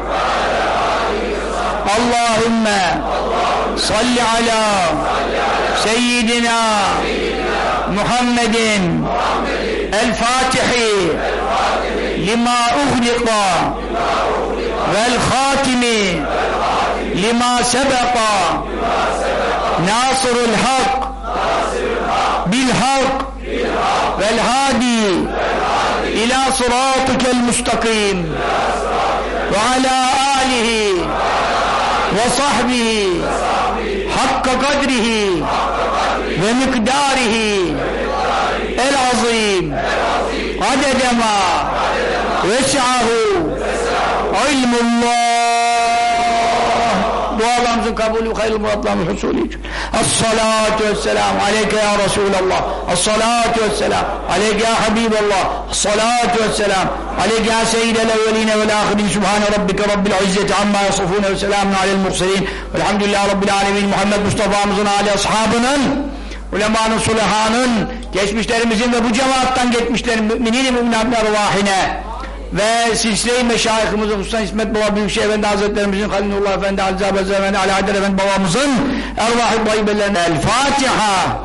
Allahümme salli ala seyyidina Muhammedin el fatihi lima ughliqa vel khatimi lima sebeqa nasırul hak bil hak vel hadi ila sıratikel mustakim ve ala alihi ve sahbihi hakka kadrihi ve miqdarihi el azim adedema vesahu ilmullah. Dualarımızın kabulü hayırlı muratlarımızın husulü için. As-salatu vesselam aleyke ya Resulallah. As-salatu vesselam aleyke ya Habiballah. As-salatu vesselam aleyke ya seyyidel evveline vel ahirin. Subhane rabbike rabbil izzeti amma yasifune ve selamun alel murselin. Velhamdülillahi rabbil alemin. Muhammed Mustafa'mızın âli ashabının, ulemanın, sulahanın, geçmişlerimizin ve bu cemaattan geçmişlerin müminin-i müminatın ervahine ve silsile-i meşayihimizin Usta İsmet Baba Büyükşehir Efendi Hazretlerimizin Halilullah Efendi, Ali Zahab Efendi, Ali Haydar Efendi babamızın ervah-ı bayyibelerine El-Fatiha.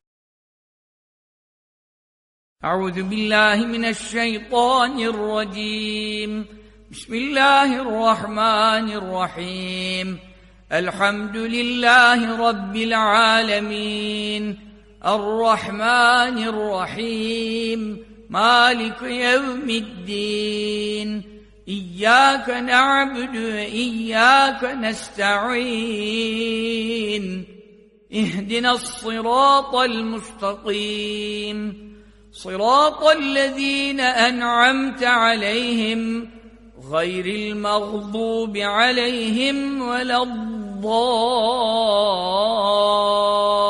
Euzubillahimineşşeytanirracim. Bismillahirrahmanirrahim. Elhamdülillahi Rabbil alemin. Errahmanirrahim. مالك يوم الدين إياك نعبد وإياك نستعين اهدنا الصراط المستقيم صراط الذين أنعمت عليهم غير المغضوب عليهم ولا الضالين